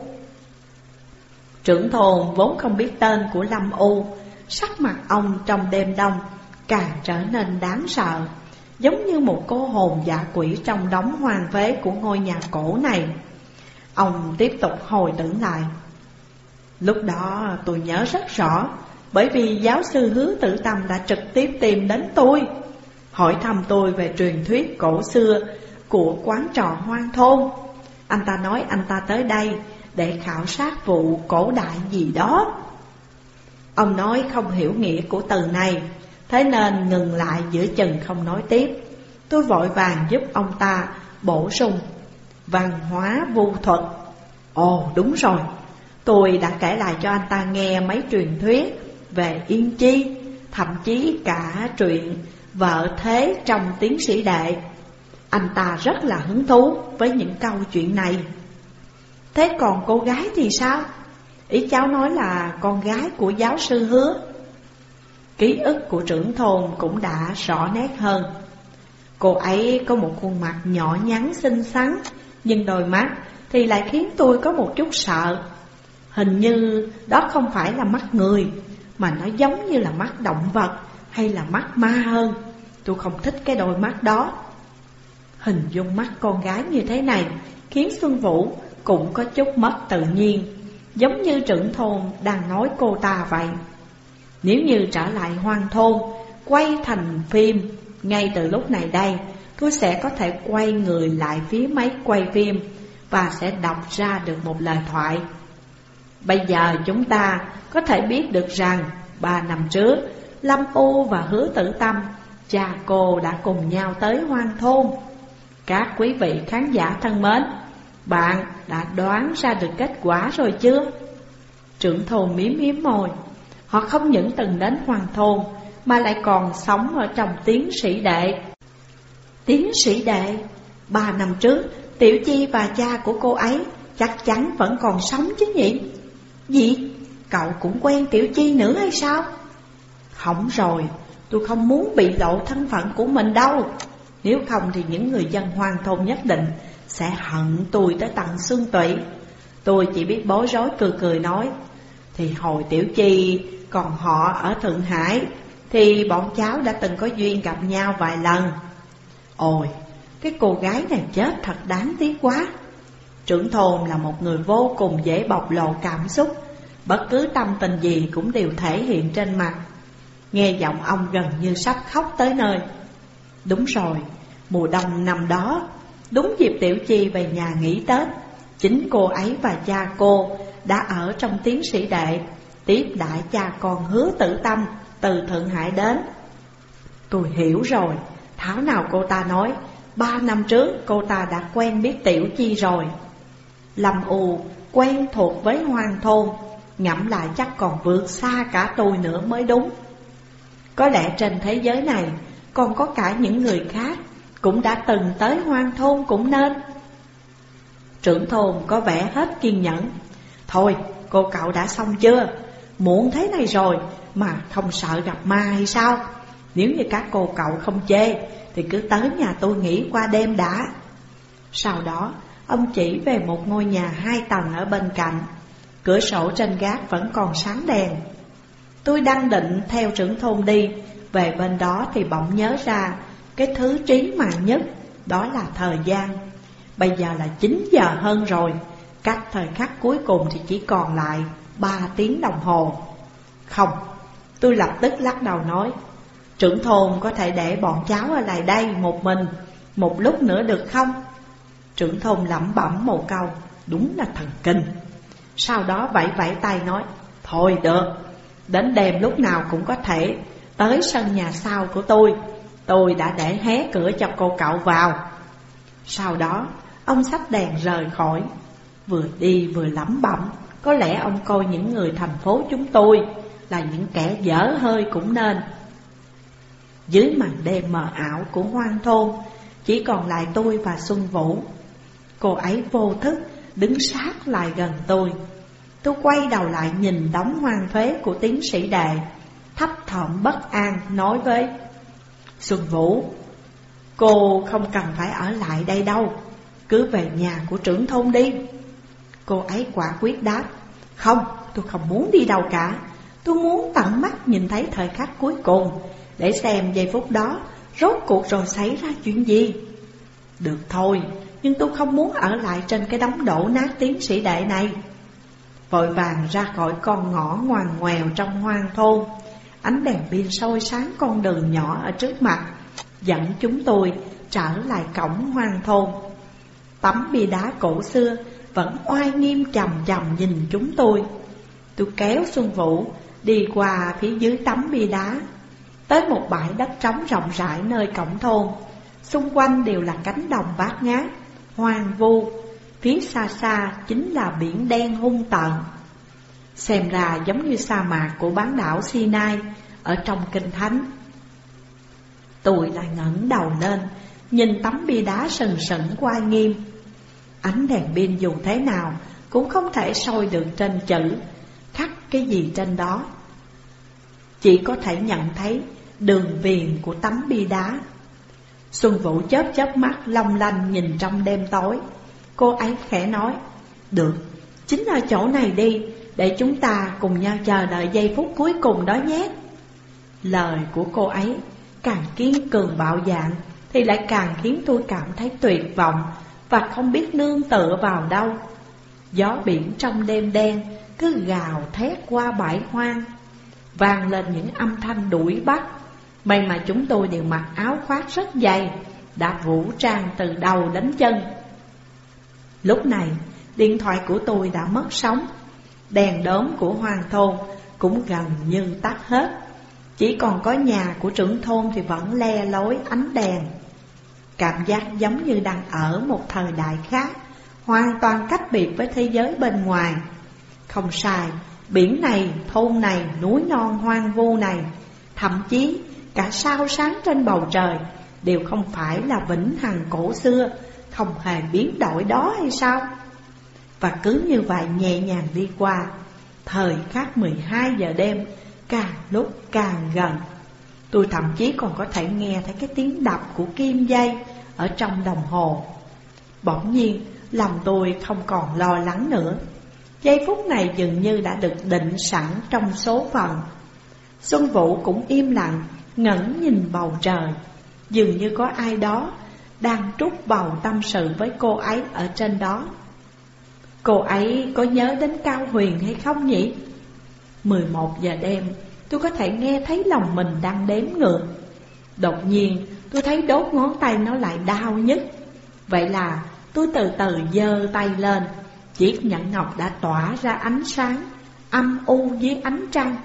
Trưởng thôn vốn không biết tên của Lâm U, sắc mặt ông trong đêm đông càng trở nên đáng sợ, giống như một cô hồn dạ quỷ trong đống hoang phế của ngôi nhà cổ này. Ông tiếp tục hồi tưởng lại: "Lúc đó tôi nhớ rất rõ, bởi vì giáo sư Hứa Tử Tâm đã trực tiếp tìm đến tôi, hỏi thăm tôi về truyền thuyết cổ xưa của quán trò Hoang Thôn. Anh ta nói anh ta tới đây để khảo sát vụ cổ đại gì đó." Ông nói không hiểu nghĩa của từ này, thế nên ngừng lại giữa chừng không nói tiếp. Tôi vội vàng giúp ông ta bổ sung: "Văn hóa vu thuật." Ồ đúng rồi, tôi đã kể lại cho anh ta nghe mấy truyền thuyết về Yên Chi, thậm chí cả chuyện vợ thế trong tiến sĩ Đệ. Anh ta rất là hứng thú với những câu chuyện này. "Thế còn cô gái thì sao?" "Ý cháu nói là con gái của giáo sư Hứa." Ký ức của trưởng thôn cũng đã rõ nét hơn. Cô ấy có một khuôn mặt nhỏ nhắn xinh xắn, nhưng đôi mắt thì lại khiến tôi có một chút sợ. Hình như đó không phải là mắt người, mà nó giống như là mắt động vật hay là mắt ma hơn. Tôi không thích cái đôi mắt đó. Hình dung mắt con gái như thế này khiến Xuân Vũ cũng có chút mất tự nhiên, giống như trưởng thôn đang nói cô ta vậy. Nếu như trở lại Hoang Thôn, quay thành phim, ngay từ lúc này đây, tôi sẽ có thể quay người lại phía máy quay phim và sẽ đọc ra được một lời thoại. Bây giờ chúng ta có thể biết được rằng ba năm trước, Lâm U và Hứa Tử Tâm, cha cô đã cùng nhau tới Hoang Thôn. Các quý vị khán giả thân mến, bạn đã đoán ra được kết quả rồi chưa? Trưởng thôn mím mím môi. Họ không những từng đến Hoang Thôn, mà lại còn sống ở trong tiến sĩ Đệ. Tiến sĩ Đệ? Ba năm trước, Tiểu Chi và cha của cô ấy chắc chắn vẫn còn sống chứ nhỉ? Gì? Cậu cũng quen Tiểu Chi nữa hay sao? Hỏng rồi, tôi không muốn bị lộ thân phận của mình đâu. Nếu không thì những người dân Hoang Thôn nhất định sẽ hận tôi tới tận xương tủy. Tôi chỉ biết bối rối cười cười nói: Thì hồi Tiểu Chi còn họ ở Thượng Hải thì bọn cháu đã từng có duyên gặp nhau vài lần. Ôi, cái cô gái này chết thật đáng tiếc quá. Trưởng thôn là một người vô cùng dễ bộc lộ cảm xúc, bất cứ tâm tình gì cũng đều thể hiện trên mặt. Nghe giọng ông gần như sắp khóc tới nơi. Đúng rồi, mùa đông năm đó, đúng dịp Tiểu Chi về nhà nghỉ Tết, chính cô ấy và cha cô đã ở trong tiến sĩ Đệ tiếp đãi cha con Hứa Tử Tâm từ Thượng Hải đến. Tôi hiểu rồi, thảo nào cô ta nói ba năm trước cô ta đã quen biết Tiểu Chi rồi. Lâm U quen thuộc với Hoang Thôn, ngẫm lại chắc còn vượt xa cả tôi nữa mới đúng. Có lẽ trên thế giới này còn có cả những người khác cũng đã từng tới Hoang thôn cũng nên. Trưởng thôn có vẻ hết kiên nhẫn. Thôi cô cậu đã xong chưa? Muộn thế này rồi mà không sợ gặp ma hay sao? Nếu như các cô cậu không chê thì cứ tới nhà tôi nghỉ qua đêm đã. Sau đó ông chỉ về một ngôi nhà hai tầng ở bên cạnh. Cửa sổ trên gác vẫn còn sáng đèn. Tôi đang định theo trưởng thôn đi về bên đó thì bỗng nhớ ra cái thứ trí mạng nhất, đó là thời gian. Bây giờ là chín giờ hơn rồi, cách thời khắc cuối cùng thì chỉ còn lại ba tiếng đồng hồ. Không, tôi lập tức lắc đầu nói, trưởng thôn có thể để bọn cháu ở lại đây một mình một lúc nữa được không? Trưởng thôn lẩm bẩm một câu, đúng là thần kinh. Sau đó vẫy vẫy tay nói, thôi được, đến đêm lúc nào cũng có thể tới sân nhà sau của tôi. Tôi đã để hé cửa cho cô cậu vào. Sau đó ông xách đèn rời khỏi. Vừa đi vừa lẩm bẩm, có lẽ ông coi những người thành phố chúng tôi là những kẻ dở hơi cũng nên. Dưới màn đêm mờ ảo của Hoang thôn, chỉ còn lại tôi và Xuân Vũ. Cô ấy vô thức đứng sát lại gần tôi. Tôi quay đầu lại nhìn đống hoang phế của tiến sĩ Đệ, thấp thỏm bất an nói với Xuân Vũ, cô không cần phải ở lại đây đâu, cứ về nhà của trưởng thôn đi. Cô ấy quả quyết đáp, không, tôi không muốn đi đâu cả. Tôi muốn tận mắt nhìn thấy thời khắc cuối cùng, để xem giây phút đó rốt cuộc rồi xảy ra chuyện gì. Được thôi, nhưng tôi không muốn ở lại trên cái đống đổ nát tiến sĩ Đệ này. Vội vàng ra khỏi con ngõ ngoằn ngoèo trong Hoang thôn, ánh đèn pin soi sáng con đường nhỏ ở trước mặt, dẫn chúng tôi trở lại cổng Hoang thôn. Tấm bia đá cổ xưa vẫn oai nghiêm chằm chằm nhìn chúng tôi. Tôi kéo Xuân Vũ đi qua phía dưới tấm bia đá, tới một bãi đất trống rộng rãi nơi cổng thôn. Xung quanh đều là cánh đồng bát ngát, hoang vu. Phía xa xa chính là biển đen hung tợn, xem ra giống như sa mạc của bán đảo Sinai ở trong Kinh Thánh. Tôi lại ngẩng đầu lên, nhìn tấm bia đá sừng sững oai nghiêm. Ánh đèn pin dù thế nào cũng không thể soi được trên chữ khắc cái gì trên đó. Chỉ có thể nhận thấy đường viền của tấm bia đá. Xuân Vũ chớp chớp mắt long lanh nhìn trong đêm tối. Cô ấy khẽ nói, được, chính ở chỗ này đi, để chúng ta cùng nhau chờ đợi giây phút cuối cùng đó nhé. Lời của cô ấy càng kiên cường bạo dạn thì lại càng khiến tôi cảm thấy tuyệt vọng và không biết nương tựa vào đâu. Gió biển trong đêm đen cứ gào thét qua bãi hoang, vang lên những âm thanh đuổi bắt. May mà chúng tôi đều mặc áo khoác rất dày, đã vũ trang từ đầu đến chân. Lúc này điện thoại của tôi đã mất sóng, đèn đóm của Hoang thôn cũng gần như tắt hết. Chỉ còn có nhà của trưởng thôn thì vẫn le lói ánh đèn. Cảm giác giống như đang ở một thời đại khác, hoàn toàn cách biệt với thế giới bên ngoài. Không sai, biển này, thôn này, núi non hoang vu này, thậm chí cả sao sáng trên bầu trời đều không phải là vĩnh hằng cổ xưa, không hề biến đổi đó hay sao? Và cứ như vậy nhẹ nhàng đi qua, thời khắc mười hai giờ đêm càng lúc càng gần. Tôi thậm chí còn có thể nghe thấy cái tiếng đập của kim dây ở trong đồng hồ. Bỗng nhiên lòng tôi không còn lo lắng nữa. Giây phút này dường như đã được định sẵn trong số phận. Xuân Vũ cũng im lặng ngẩng nhìn bầu trời, dường như có ai đó đang trút bầu tâm sự với cô ấy ở trên đó. Cô ấy có nhớ đến Cao Huyền hay không nhỉ? mười một giờ đêm, tôi có thể nghe thấy lòng mình đang đếm ngược. Đột nhiên tôi thấy đốt ngón tay nó lại đau nhức. Vậy là tôi từ từ giơ tay lên. Chiếc nhẫn ngọc đã tỏa ra ánh sáng âm u dưới ánh trăng.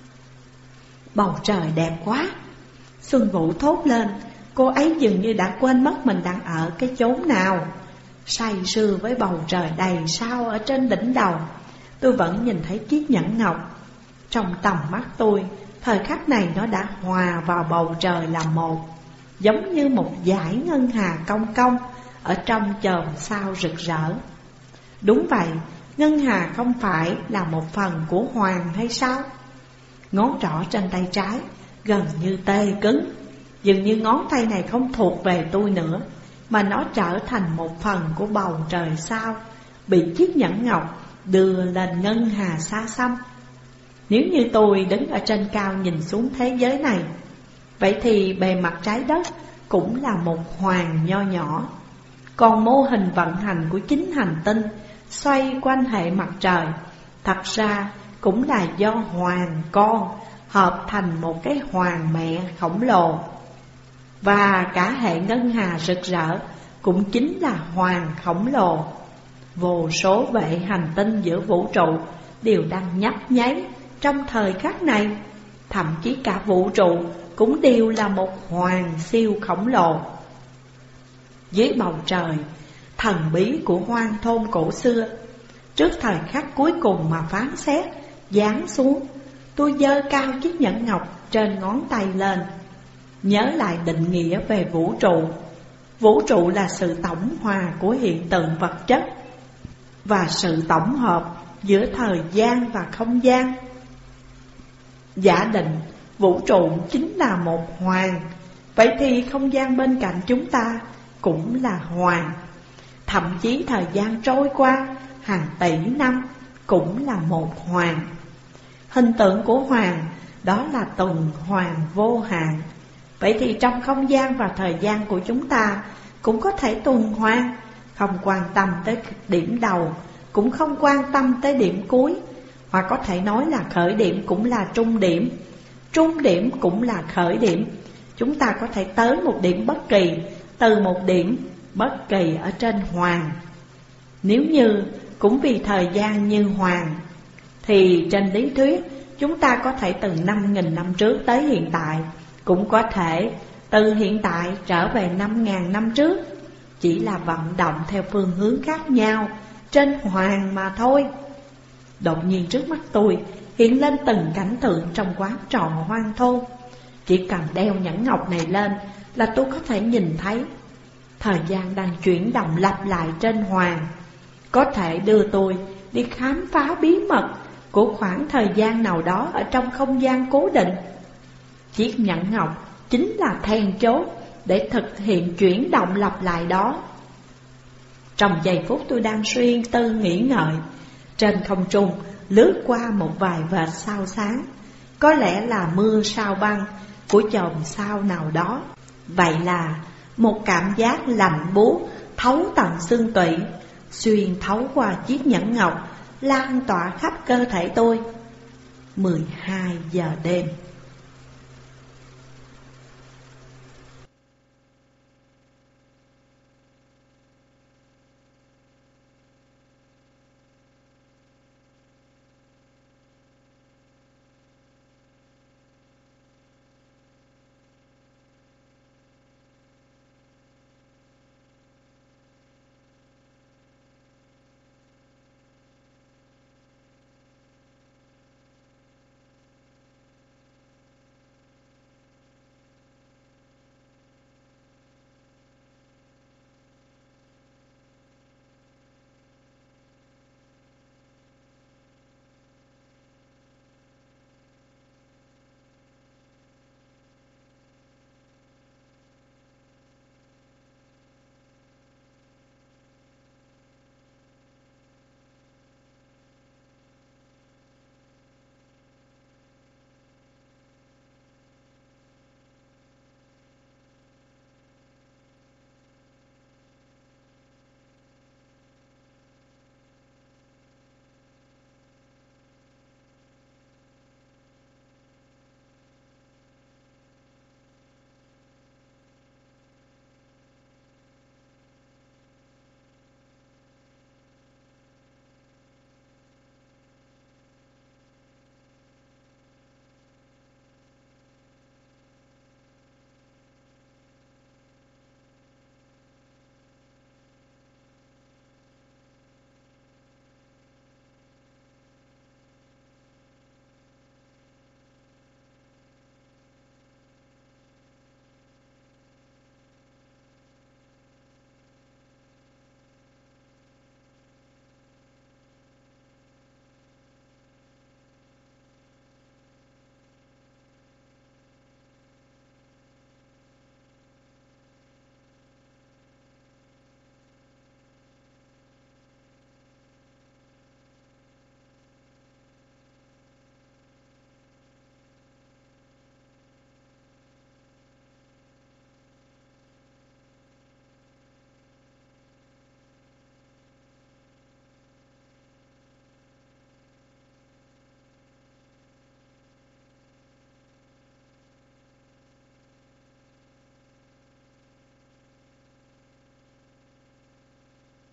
Bầu trời đẹp quá, Xuân Vũ thốt lên. Cô ấy dường như đã quên mất mình đang ở cái chốn nào, say sưa với bầu trời đầy sao ở trên đỉnh đầu. Tôi vẫn nhìn thấy chiếc nhẫn ngọc. Trong tầm mắt tôi, thời khắc này nó đã hòa vào bầu trời là một. giống như một dải ngân hà cong cong ở trong chòm sao rực rỡ. Đúng vậy, ngân hà không phải là một phần của Hoàng hay sao? Ngón trỏ trên tay trái gần như tê cứng, dường như ngón tay này không thuộc về tôi nữa, mà nó trở thành một phần của bầu trời sao bị chiếc nhẫn ngọc đưa lên ngân hà xa xăm. Nếu như tôi đứng ở trên cao nhìn xuống thế giới này, vậy thì bề mặt trái đất cũng là một hoàng nho nhỏ. Còn mô hình vận hành của chính hành tinh xoay quanh hệ mặt trời thật ra cũng là do hoàng con hợp thành một cái hoàng mẹ khổng lồ. Và cả hệ ngân hà rực rỡ cũng chính là hoàng khổng lồ. Vô số vệ hành tinh giữa vũ trụ đều đang nhấp nháy trong thời khắc này. Thậm chí cả vũ trụ cũng đều là một hoàng siêu khổng lồ. Dưới bầu trời thần bí của hoang thôn cổ xưa, trước thời khắc cuối cùng mà phán xét giáng xuống, tôi giơ cao chiếc nhẫn ngọc trên ngón tay lên, nhớ lại định nghĩa về vũ trụ. Vũ trụ là sự tổng hòa của hiện tượng vật chất và sự tổng hợp giữa thời gian và không gian. Giả định vũ trụ chính là một hoàng, vậy thì không gian bên cạnh chúng ta cũng là hoàng. Thậm chí thời gian trôi qua hàng tỷ năm cũng là một hoàng. Hình tượng của hoàng đó là tuần hoàn vô hạn. Vậy thì trong không gian và thời gian của chúng ta cũng có thể tuần hoàn, không quan tâm tới điểm đầu, cũng không quan tâm tới điểm cuối. Hoặc có thể nói là khởi điểm cũng là trung điểm, trung điểm cũng là khởi điểm. Chúng ta có thể tới một điểm bất kỳ từ một điểm bất kỳ ở trên hoàng. Nếu như cũng vì thời gian như hoàng, thì trên lý thuyết chúng ta có thể từ năm nghìn năm trước tới hiện tại, cũng có thể từ hiện tại trở về năm nghìn năm trước. Chỉ là vận động theo phương hướng khác nhau trên hoàng mà thôi. Đột nhiên trước mắt tôi hiện lên từng cảnh tượng trong quán trọ hoang thôn. Chỉ cần đeo nhẫn ngọc này lên là tôi có thể nhìn thấy thời gian đang chuyển động lặp lại trên hoàng, có thể đưa tôi đi khám phá bí mật của khoảng thời gian nào đó ở trong không gian cố định. Chiếc nhẫn ngọc chính là then chốt để thực hiện chuyển động lặp lại đó. Trong giây phút tôi đang suy tư nghĩ ngợi, trên không trung lướt qua một vài vệt sao sáng, có lẽ là mưa sao băng của chòm sao nào đó. Vậy là một cảm giác lạnh buốt thấu tận xương tủy, xuyên thấu qua chiếc nhẫn ngọc, lan tỏa khắp cơ thể tôi. Mười hai giờ đêm.